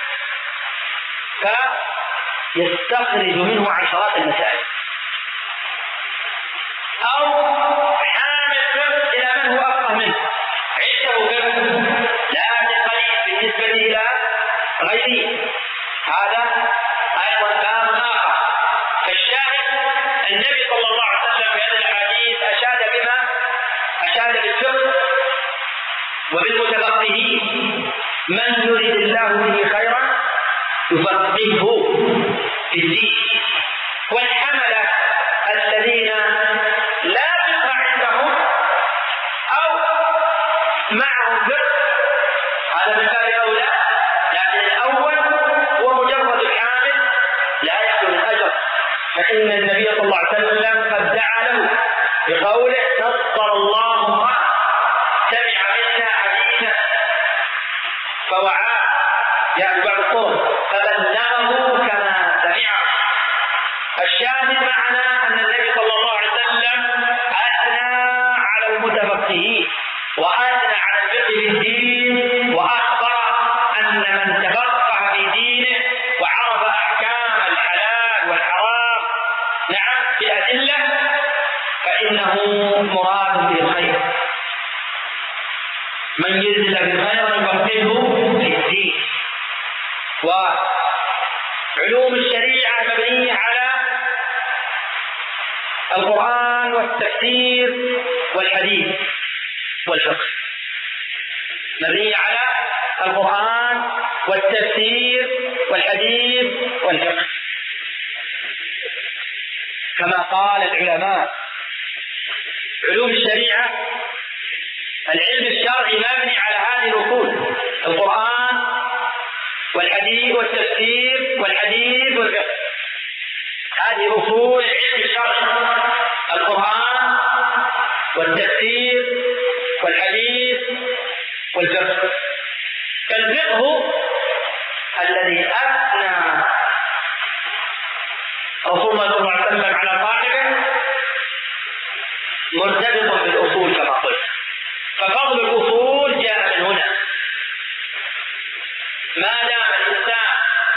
[SPEAKER 1] فيستخرج منه عشرات المسائل. أو حامل فقه إلى من هو أفقه منه، عنده فقه لكن قليل بالنسبة إلى غيره، هذا أيضا باب آخر. فالشاهد النبي صلى الله عليه وسلم في هذه الحديث أشاد بما أشاد بالفقه وبالمتفقهين. من يريد الله به خيرا يفقهه في الدين. والحملة الذين لا فقه عندهم أو معهم فقه هذا من باب أولى، لكن الأول هو مجرد الحامل لا يحصل الأجر، فإن النبي صلى الله عليه وسلم قد دعا له بقوله: نصر الله امرأ سمع منا حديثا فوعاه، يعني بعض الطرق فبلغه كما سمعه. الشاهد معنا أن النبي صلى الله عليه وسلم أثنى على المتفقهين وأثنى على الفقه في الدين، وأخبر أن من تفقه في دينه وعرف أحكام الحلال والحرام نعم بأدلة فإنه مراد به الخير. من يرد الله بالخير يفقهه في الدين. وعلوم الشريعة مبنية على القرآن والتفسير والحديث والفقه، مبنية على القرآن والتفسير والحديث والفقه، كما قال العلماء: علوم الشريعة العلم الشرعي مبني على هذه الأصول: القرآن والحديث والتفسير والحديث والفقه. هذه أصول العلم الشرعي: القرآن والتفسير والحديث والفقه. فالفقه الذي أثنى رسول الله صلى الله عليه وسلم على صاحبه مرتبط بالأصول كما قلت، ففضل الأصول جاء من هنا. ما دام الإنسان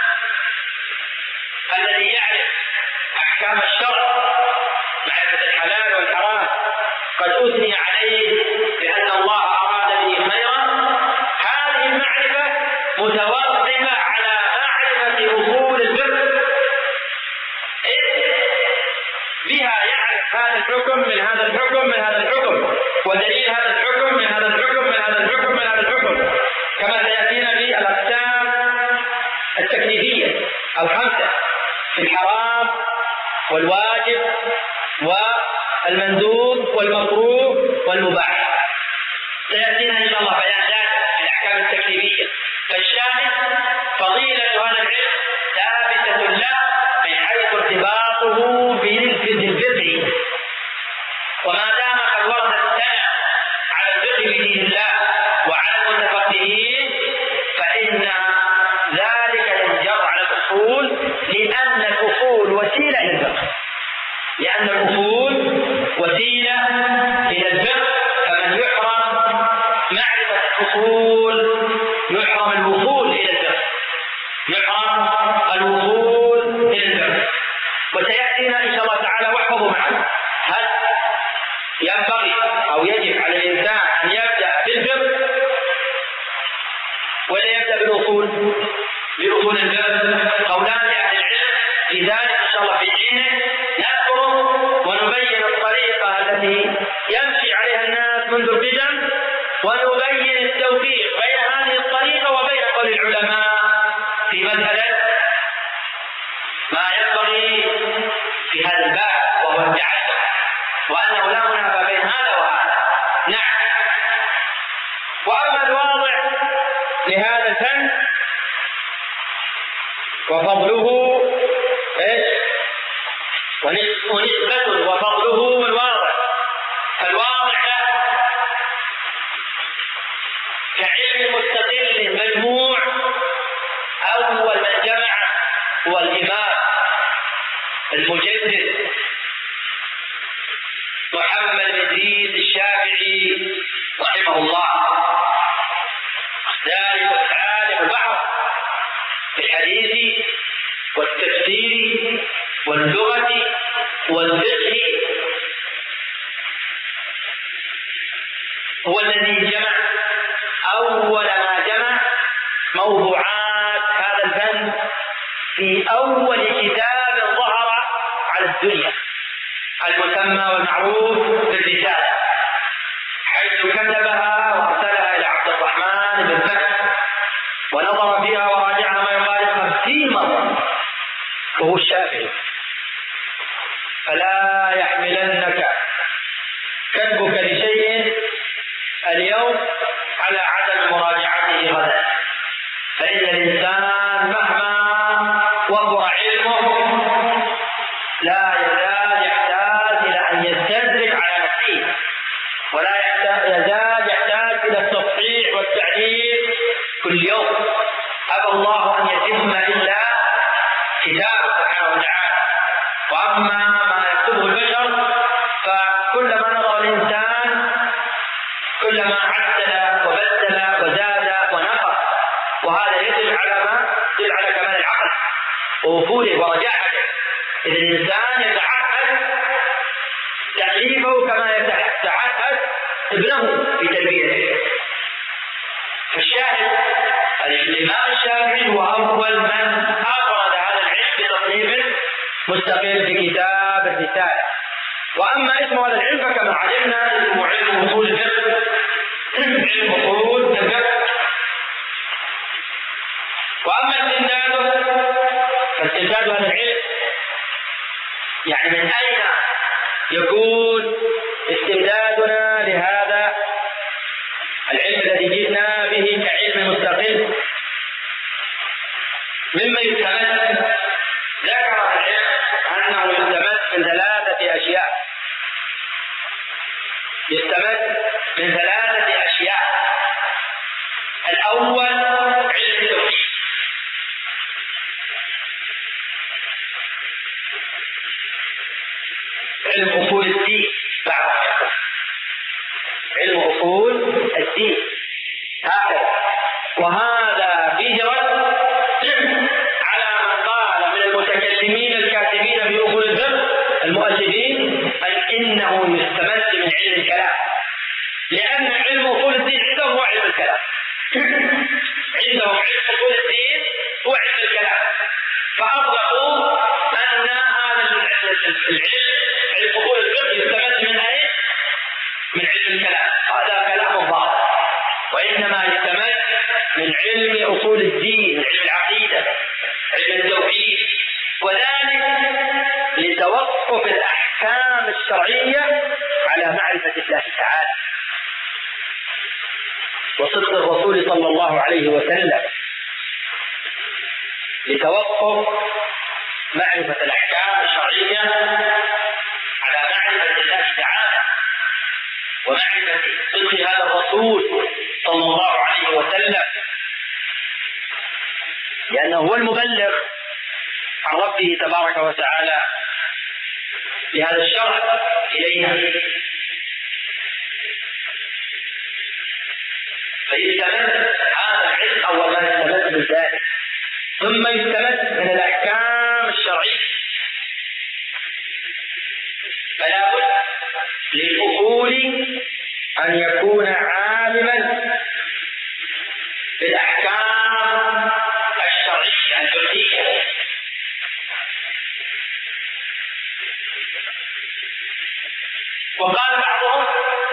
[SPEAKER 1] الذي يعرف أحكام الشرع معرفة الحلال والحرام قد أثني عليه بأن الله أراد به خيرا، هذه المعرفة متوقفة على معرفة أصول الفقه، إذ بها يعرف هذا الحكم من هذا الحكم من هذا الحكم، ودليل هذا الحكم من هذا الحكم من هذا الحكم من هذا الحكم، كما سيأتينا في الأقسام التكليفية الخمسة في الحرام والواجب والمندوب والمكروه والمباح. سيأتينا إن شاء الله بيان ذلك في الأحكام التكليفية. فالشاهد فضيلة هذا العلم ثابتة له من حيث ارتباطه بالفقه، وما دام قد ورد السنة على الفقه في دين الله وعلى المتفقهين فإن ذلك ينجر على الأصول، لأن الأصول وسيلة إلى الفقه، لأن الأصول شاء الله في حينه نذكره ونبين الطريقة التي يمشي عليها الناس منذ القدم، ونبين التوفيق بين هذه الطريقة وبين قول العلماء في مسألة ما ينبغي في هذا الباب وهو التعلم، وأنه لا منافى بين هذا وهذا. نعم. وأما الواضع لهذا الفن وفضله ايش؟ ونسبة وفضله الواضع، فالواضع له كعلم مستقل مجموع. أول من جمع هو الإمام المجدد محمد بن إدريس الشافعي رحمه الله، ذلك العالم البحر في الحديث والتفسير واللغة والفقه، هو الذي جمع أول ما جمع موضوعات هذا الفن في أول كتاب ظهر على الدنيا، المسمى والمعروف بالرسالة، حيث كتبها وارسلها إلى عبد الرحمن بن فهد ونظر فيها وراجعها ما يقارب خمسين مرة، وهو الشافعي. فلا يحملنك كتبك لشيء اليوم على عدم مراجعته غدا، فإن الإنسان مهما وفر علمه لا يزال يحتاج إلى أن يستدرك على نفسه، ولا يزال يحتاج إلى التصحيح والتعديل كل يوم. أبى الله أن يتم إلا كتابه سبحانه وتعالى. وأما ما يكتبه البشر فكلما نظر الإنسان كلما عدل وبدل وزاد ونقص، وهذا يدل على ما يدل على كمال العقل ووفوره ورجاحته. إذا الإنسان يتعهد تأليفه كما يتعهد ابنه في تربيته. فالشاهد الإمام الشافعي هو أول من أفرد هذا العلم بتصنيف مستقل في كتاب الرسالة. وأما اسم هذا العلم فكما علمنا اسمه علم أصول الفقه، علم أصول الفقه. وأما استمداده فاستمداد هذا العلم يعني من أين يكون استمدادنا لهذا العلم الذي جئنا به كعلم مستقل؟ مما يستمد ذكر العلم أنه يستمد من ثلاثة أشياء يستمد من ثلاثة أشياء. الأول علم التوحيد، علم أصول الدين، بعد علم أصول الدين هكذا. وهذا فيه رد على من قال من المتكلمين الكاتبين في أصول الفقه المؤلفين أن إنه يستمد من علم الكلام، لأن علم أصول الدين عندهم هو علم الكلام. عندهم علم أصول الدين هو علم الكلام، فأطلقوا أن هذا العلم علم أصول الفقه يستمد من أين؟ من علم الكلام. هذا كلام باطل، وإنما يستمد من علم أصول الدين، علم العقيدة، علم التوحيد، وذلك لتوقف الأحكام الشرعية على معرفة الله تعالى وصدق الرسول صلى الله عليه وسلم، لتوقف معرفة الأحكام الشرعية على معرفة الله تعالى ومعرفة صدق هذا الرسول صلى الله عليه وسلم، لأنه هو المبلغ عن ربه تبارك وتعالى بهذا الشرع إلينا. فيستمد هذا العلم أول ما يستمد من ذلك، ثم يستمد من الأحكام الشرعية. فلا بد للأصول أن يكون عالما بالأحكام الشرعية الفقهية، وقال بعضهم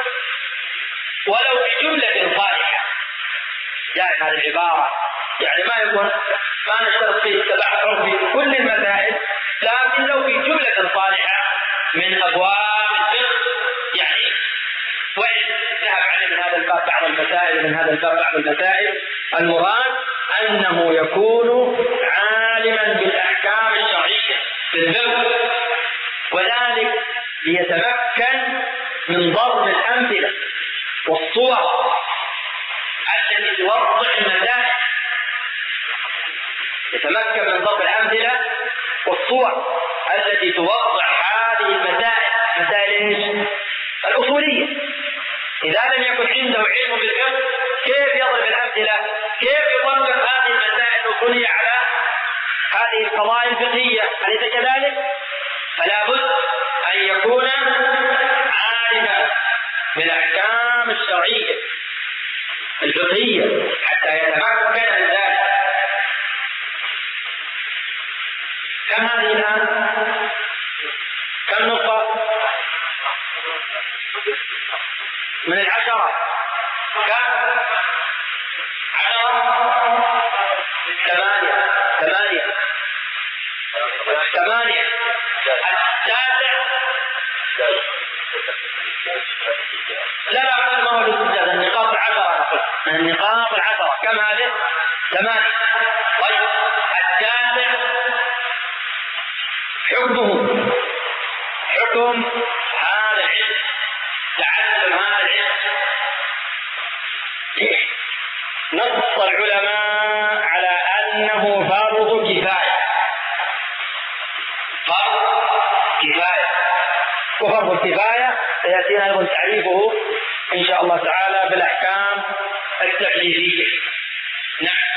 [SPEAKER 1] ولو بجملة صالحة، يعني هذه العبارة يعني ما يكون ما نشترط فيه التبعثر في كل المسائل، لكن لو في جملة صالحة من أبواب الفقه يعني، وإن ذهب عنه من هذا الباب بعض المسائل ومن هذا الباب بعض المسائل، المراد أنه يكون عالما بالأحكام الشرعية في الفقه، وذلك ليتمكن من ضرب الأمثلة والصور التي توضح المسائل، يتمكن من ضرب الأمثلة والصور التي توضح هذه المسائل، مسائل ايش؟ الأصولية. إذا لم يكن عنده علم بالفقه كيف يضرب الأمثلة؟ كيف يطبق هذه المسائل الأصولية على هذه القضايا الفقهية؟ أليس كذلك؟ فلا بد أن يكون عالما بالأحكام الشرعية الفقهية حتى يتمكن من ذلك. كم هذه الآن؟ كم نقطة من العشرة؟ كم؟ عشرة؟ ثمانية ثمانية ثمانية التاسع. لا لا ما هو الاستجابة، النقاط العشرة نقول من النقاط العشرة. كم هذه؟ ثمانية. طيب التاسع حكمه، حكم هذا العلم، تعلم هذا العلم. نص العلماء على أنه فرض كفاية، فرض كفاية، وفرض الكفاية سيأتينا أيضا تعريفه إن شاء الله تعالى في الأحكام التكليفية. نعم.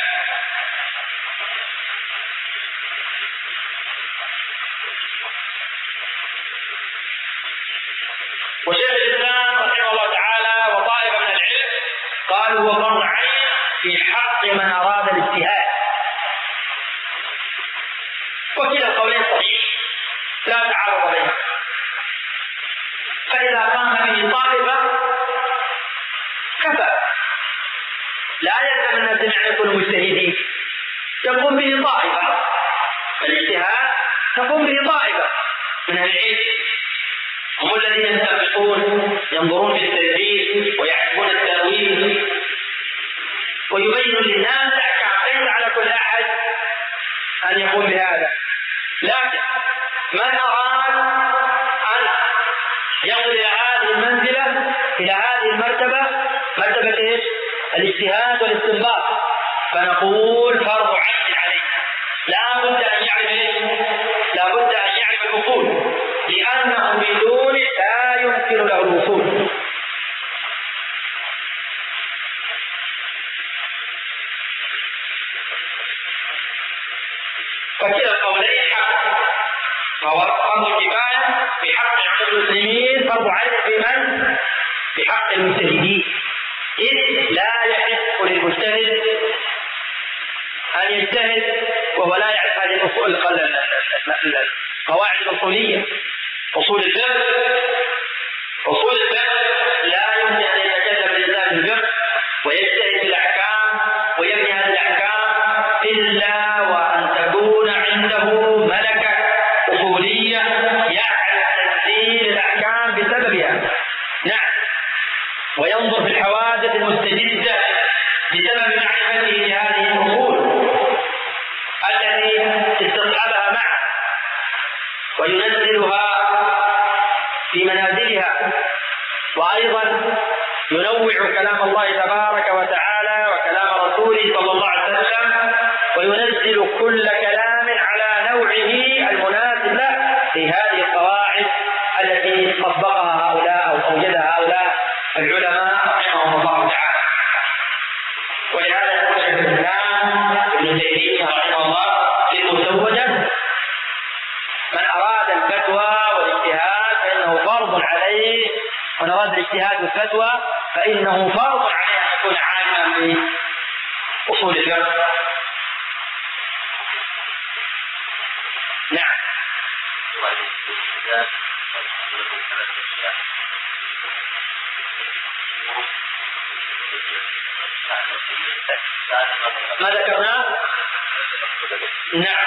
[SPEAKER 1] وشيخ الإسلام رحمه الله تعالى وطائفة من العلم قالوا هو فرض عين في حق من أراد الاجتهاد، وكلا القولين صحيح لا تعارض بينهم. فإذا قام به طائفة كفى، لا يلزم الناس أن يكونوا مجتهدين، تقوم به طائفة، الاجتهاد تقوم به طائفة من العلم، هم الذين يتفقون ينظرون في التدبير ويعرفون التأويل ويبين للناس أحكام، ليس على كل أحد أن يقوم بهذا. لكن من أراد أن يصل إلى هذه المنزلة، إلى هذه المرتبة، مرتبة إيش؟ الاجتهاد والاستنباط، فنقول فرض عين عليه، لا بد أن يعرف إيش؟ لا بد أن يعرف الأصول، لأنه بدون لا يمكن له الوصول. فكلا القولين حق، فهو فرض الكفاية في حق المسلمين، فرض عين في من؟ في حق المجتهدين، إذ لا يحق للمجتهد أن يجتهد وهو لا يعرف هذه الأصول، القواعد الأصولية، أصول الفقه. أصول الفقه لا يمكن أن يتكلم الإنسان بالفقه ويجتهد في الأحكام ويبني هذه الأحكام إلا وأن تكون عنده ملكة أصولية يعرف تنزيل الأحكام بسببها. نعم. وينظر في الحوادث المستجدة بسبب معرفته لهذه الأصول التي استصحبها معه، وينزلها في منازلها، وأيضا ينوع كلام الله تبارك وتعالى وكلام رسوله صلى الله عليه وسلم، وينزل كل كلام على نوعه المناسب له في هذه القواعد التي طبقها هؤلاء أو أوجدها هؤلاء العلماء رحمهم الله تعالى. ولهذا يقول شيخ الإسلام ابن تيمية رحمه الله في المزوجة: من أراد الفتوى والاجتهاد فإنه فرض عليه، من أراد الاجتهاد والفتوى فإنه فرض عليه أن يكون عالما بأصول الفقه. نعم. ما ذكرناه؟ نعم،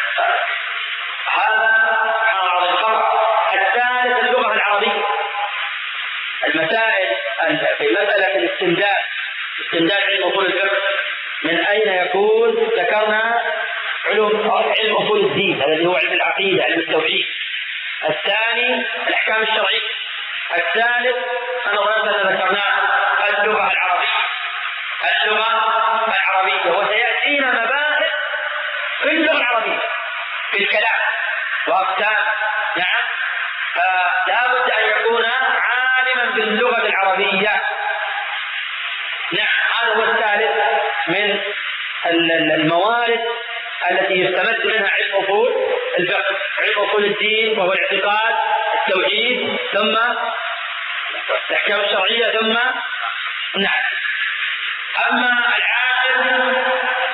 [SPEAKER 1] هذا حاضر الفرق. الثالث اللغة العربية. المسائل في مسألة الاستمداد، استمداد علم أصول الفقه من أين يكون؟ ذكرنا علم علم أصول الدين الذي هو علم العقيدة، علم التوحيد. الثاني الأحكام الشرعية. الثالث أنا ظننت أن ذكرناه اللغة العربية. اللغة العربية، وسيأتينا مباحث في اللغة العربية في الكلام وأقسام. نعم، فلا بد أن يكون عالما باللغة العربية. نعم، هذا هو الثالث من الموارد التي يستمد منها علم أصول الفقه، علم أصول الدين وهو الاعتقاد، التوحيد، ثم الأحكام الشرعية، ثم نعم. أما العالم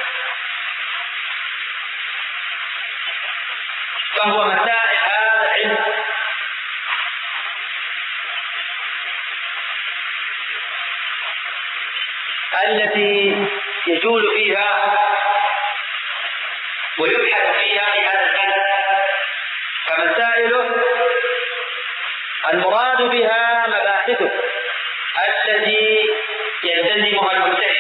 [SPEAKER 1] فهو مسائل هذا العلم التي يجول فيها ويبحث فيها في هذا الفن، فمسائله المراد بها مباحثه التي يلتزمها المجتهد،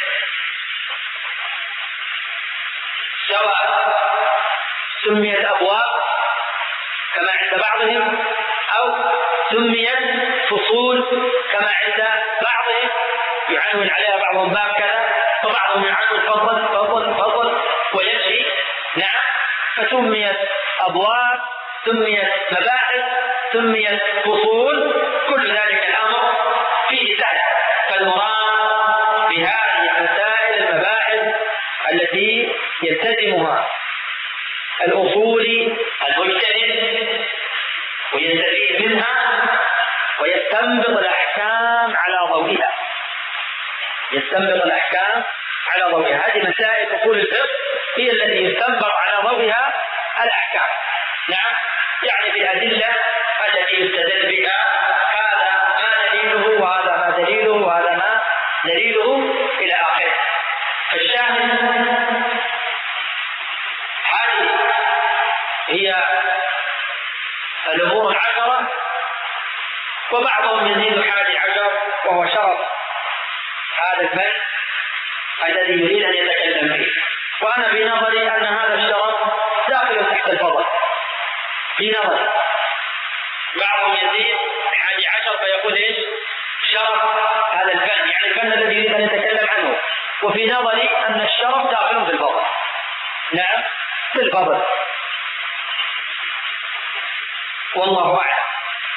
[SPEAKER 1] سواء سميت أبواب كما عند بعضهم أو سميت فصول كما عند بعضهم، يعنون عليها بعضهم باب كذا وبعضهم يعنون فضل فضل فضل ويمشي. نعم، فسميت أبواب، سميت مباحث، سميت فصول، كل ذلك الأمر فيه سهل. فالمراد بهذه المسائل المباحث التي يلتزمها الأصولي المجتهد ويستفيد منها ويستنبط الأحكام على ضوئها، يستنبط الأحكام على ضوئها. هذه مسائل أصول الفقه هي التي يستنبط على ضوئها الأحكام. نعم، يعني بالأدلة التي يستدل بها، هذا ما دليله وهذا ما دليله وهذا ما دليله إلى آخره. فالشاهد هذه هي الأمور العشرة، وبعضهم يزيد حادي عشر وهو شرف هذا الفن الذي يريد أن يتكلم فيه. وأنا في نظري أن هذا الشرف داخل تحت الفضل في نظري. بعضهم يزيد حادي عشر فيقول إيش؟ شرف هذا الفن، يعني الفن الذي يريد أن يتكلم عنه. وفي نظري أن الشرف داخل في الفضل. نعم، في الفضل، والله أعلم.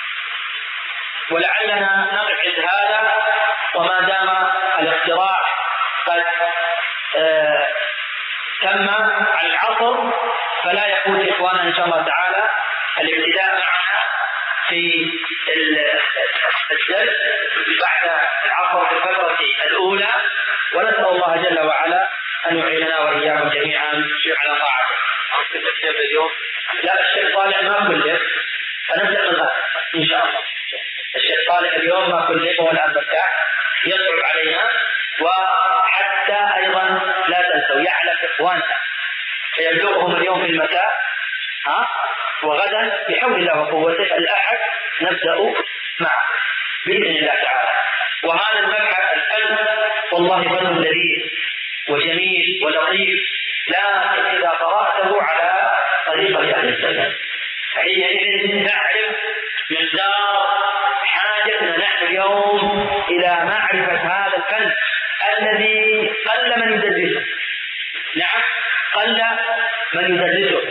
[SPEAKER 1] ولعلنا نقف عند هذا، وما دام الاقتراح قد آه تم على العصر فلا يفوت إخوانا إن شاء الله تعالى الابتداء معنا في الدرس بعد العصر في الفترة الأولى، ونسأل الله جل وعلا أن يعيننا وإياكم جميعا على طاعته. اليوم لا، الشيخ صالح ما كلف، فنبدأ من غد إن شاء الله. الشيخ صالح اليوم ما كلف وهو الآن مرتاح، يصعب علينا. وحتى أيضا لا تنسوا يعلم إخواننا فيبلغهم اليوم في المساء، ها، وغدا بحول الله وقوته الأحد نبدأ معه بإذن الله تعالى. وهذا المبحث الفن والله فن لذيذ وجميل ولطيف، لكن إذا قرأته على طريقة أهل السنة حينئذ نعرف مقدار حاجتنا نحن اليوم إلى معرفة هذا الفن الذي قل من يدرسه. نعم، قل من يدرسه.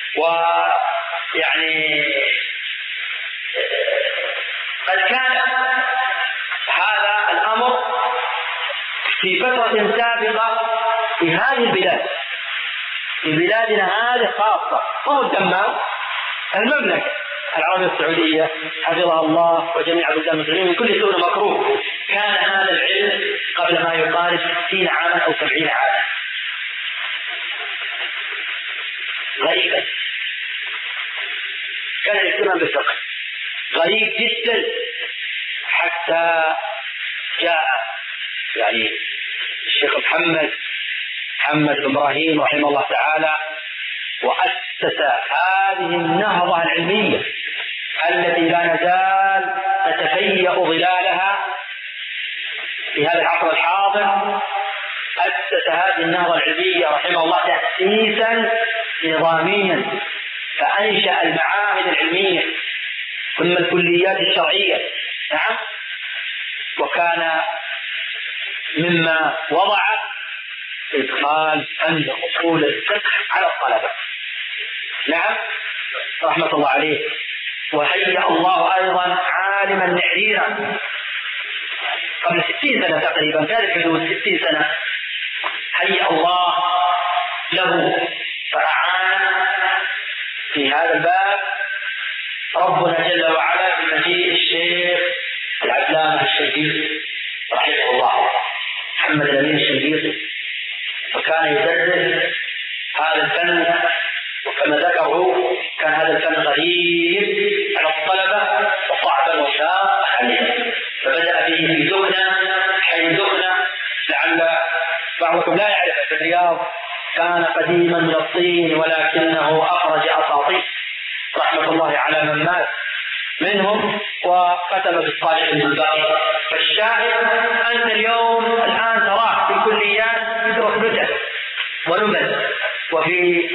[SPEAKER 1] ويعني قد كان هذا الأمر في فترة سابقة في هذه البلاد، في بلادنا هذه خاصة، وهو الدمام المملكة العربية السعودية حفظها الله وجميع بلدان المسلمين من كل سوء مكروه، كان هذا العلم قبل ما يقارب ستين عاما أو سبعين عاما غريبا.
[SPEAKER 3] كان الاهتمام بالفقه غريب جدا، حتى جاء يعني الشيخ محمد محمد بن إبراهيم رحمه الله تعالى وأسس هذه النهضة العلمية التي لا نزال نتفيأ ظلالها في هذا العصر الحاضر. أسس هذه النهضة العلمية رحمه الله تأسيسا نظاميا، فأنشأ المعاهد العلمية ثم الكليات الشرعية. نعم، وكان مما وضع إدخال فن أصول الفقه على الطلبة. نعم رحمة الله عليه. وهيأ الله أيضا عالما نعريرا قبل ستين سنة تقريبا، في حدود ستين سنة، هيأ الله له فأعان في هذا الباب ربنا جل وعلا بمجيء الشيخ العلامة الشنقيطي رحمه الله، محمد الأمين الشنقيطي، فكان يدرس هذا الفن، وكما ذكروا كان هذا الفن غريب على الطلبة وصعبا وشاقا عليهم، فبدأ به في دخنة حي دخنة لعل بعضكم لا يعرف في الرياض، كان قديما من الطين ولكنه أخرج أساطير رحمة الله على من مات منهم وختم بالصالح الباقي. فالشاهد أن اليوم الآن تراه في الكليات يدرس نكت ونمذ، وفي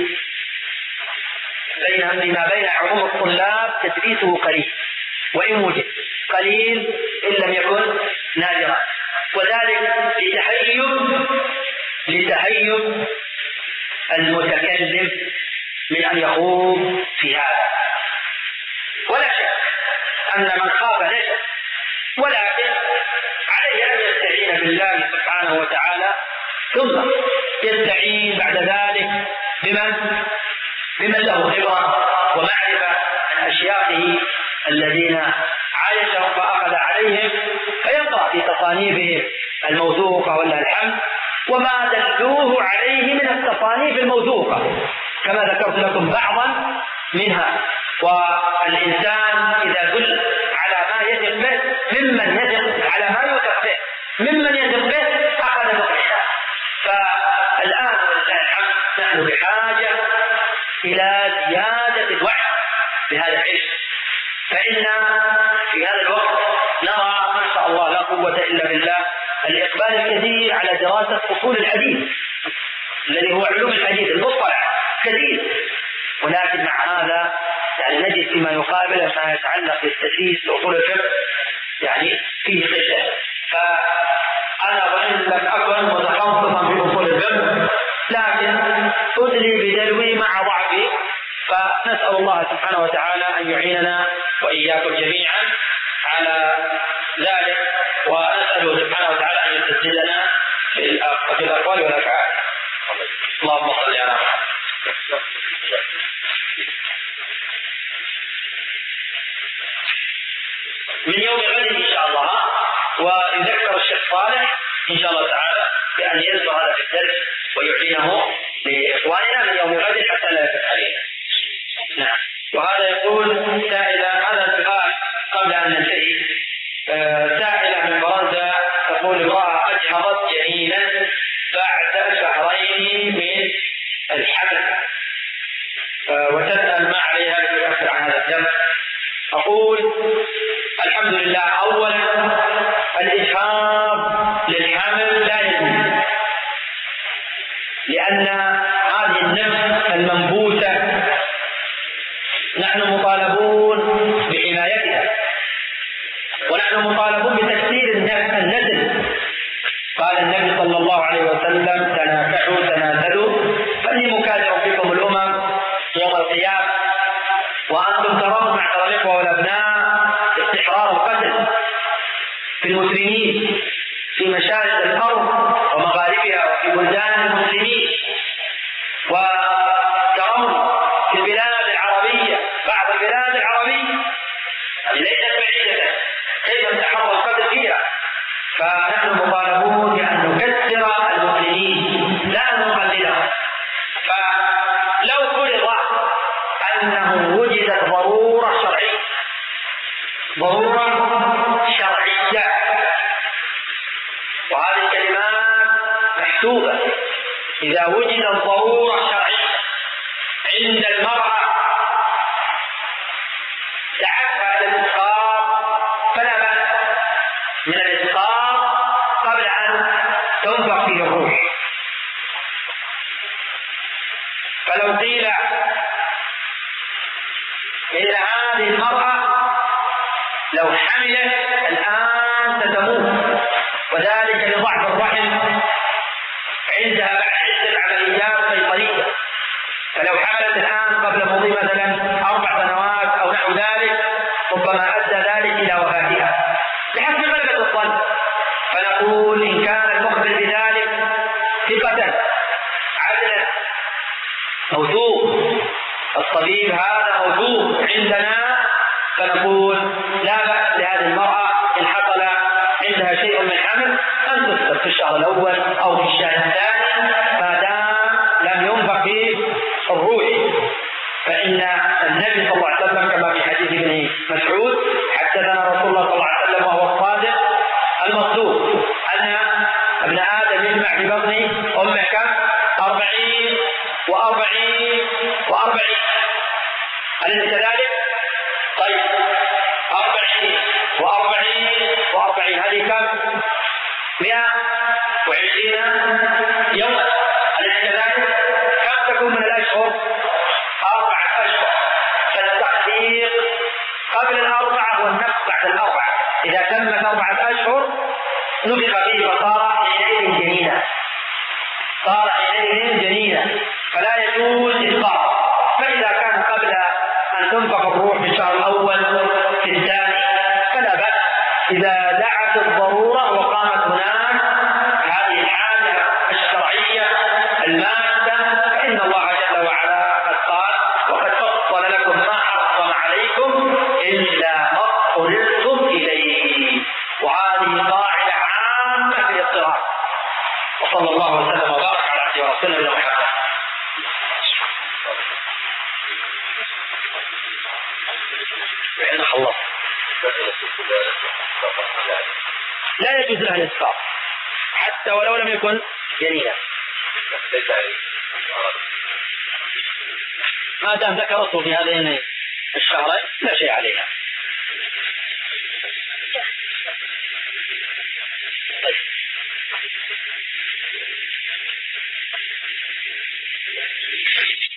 [SPEAKER 3] بين فيما بين عموم الطلاب تدريسه قليل، وإن وجد قليل إن لم يكن نادرا، وذلك لتهيب لتهيب المتكلم من أن يخوض في هذا. ولا شك أن من خاف نجا، ولكن عليه أن يستعين بالله سبحانه وتعالى، ثم يستعين بعد ذلك بمن بمن له خبرة ومعرفة عن أشياخه الذين عايشهم فأخذ عليهم، فيقرأ في تصانيفهم الموثوقة ولله الحمد وما دلوه عليه من التصانيف الموثوقة كما ذكرت لكم بعضا منها. والإنسان إذا دل على ما يثق به ممن يثق على ما يوثق به ممن يثق به أخذ بقيته. فالآن ولله الحمد نحن بحاجة إلى زيادة الوعي بهذا العلم، فإن في هذا الوقت نرى ما شاء الله لا قوة إلا بالله الإقبال الكثير على دراسة أصول الحديث الذي هو علوم الحديث المصطلح كثير، ولكن مع هذا يعني نجد فيما يقابل ما يتعلق بالتدريس لأصول الفقه يعني فيه قلة. فأنا وإن لم أكن متخصصا في أصول الفقه لكن أدلي بدلوي مع ضعفي، فنسأل الله سبحانه وتعالى أن يعيننا وإياكم جميعا على ذلك، ونسأله سبحانه وتعالى أن يسددنا في الأقوال والأفعال. اللهم صل على محمد. من يوم غد إن شاء الله، ويذكر الشيخ صالح إن شاء الله تعالى بأن يذكر هذا في الدرس ويعلنه لإخواننا من يوم غد حتى لا يفت علينا. نعم. وهذا يقول سائلة، هذا السؤال قبل أن ننتهي. آه سائلة من فرنسا تقول امرأة أجهضت جنينا بعد شهرين من الحمل، آه وتسأل ما عليها لتكفر عن هذا الدم. أقول الحمد لله، أولا الإجهاض للحمل لا يجوز، لأن هذه النفس المنبوسة نحن مطالبون بحمايتها، ونحن مطالبون بتكسير النسل. قال النبي صلى الله عليه وسلم تناكحوا تناسلوا فإني مكاثر فيكم الأمم يوم القيامة، وأنتم ترون معشر الإخوة والأبناء استحرار القتل في المسلمين في مشارق الأرض ومغاربها وفي بلدان المسلمين، وترون في البلاد العربية بعض البلاد العربية ليست بعيدة كيف تحرر القتل فيها. فنحن مطالبون بأن نكسر المسلمين لا أن نقللهم. فلو فرض أنه وجدت ضرورة ضرورة شرعية، وهذه الكلمات محسوبة. إذا وجد الضرورة الشرعية عند المرأة دعتها إلى الإسقاط فلا بأس من الإسقاط قبل أن تنفخ فيه الروح. فلو قيل إن هذه المرأة لو حملت الآن ستموت، وذلك لضعف الرحم عندها بعد عدة عمليات قيصرية، فلو حملت الآن قبل مضي مثلا أربع سنوات أو نحو ذلك ربما أدى ذلك إلى وفاتها بحسب غلبة الظن. فنقول إن كان المخبر بذلك ثقة عدلا موثوق، الطبيب هذا موثوق عندنا، فنقول لا بأس لهذه المرأة إن حصل عندها شيء من حمل أن تسقط في الشهر الأول أو في الشهر الثاني ما دام لم ينفخ فيه الروح. فإن النبي صلى الله عليه وسلم كما في حديث ابن مسعود حدثنا رسول الله صلى الله عليه وسلم وهو الصادق المصدوق أن ابن آدم يجمع في بطن أمه كم؟ أربعين وأربعين وأربعين. أليس كذلك؟ طيب أربعين وأربعين وأربعين هذه كم؟ مئة وعشرين يوما. أليس كذلك؟ كم تكون من الأشهر؟ أربعة أشهر. فالتقدير قبل الأربعة والنفس بعد الأربعة. إذا تمت أربعة أشهر نفخ فيه فصار حينئذ جنينا، صار حينئذ جنينا، فلا يجوز إسقاط. فإذا كان قبل أن تنفخ الروح في الشهر الأول في الثاني فلا بأس إذا دعت الضرورة وقامت هناك هذه الحاجة الشرعية الماسة، فإن الله جل وعلا قد قال وقد فصل لكم ما حرم عليكم إلا ما اضطررتم إليه. وهذه قاعدة عامة في الاضطرار. وصلى الله وسلم وبارك على عبده ورسوله نبينا محمد. خلص. لا يجوز له الإسقاط حتى ولو لم يكن جنينا، ما دام ذكرته في هذين الشهرين لا شيء عليها. طيب.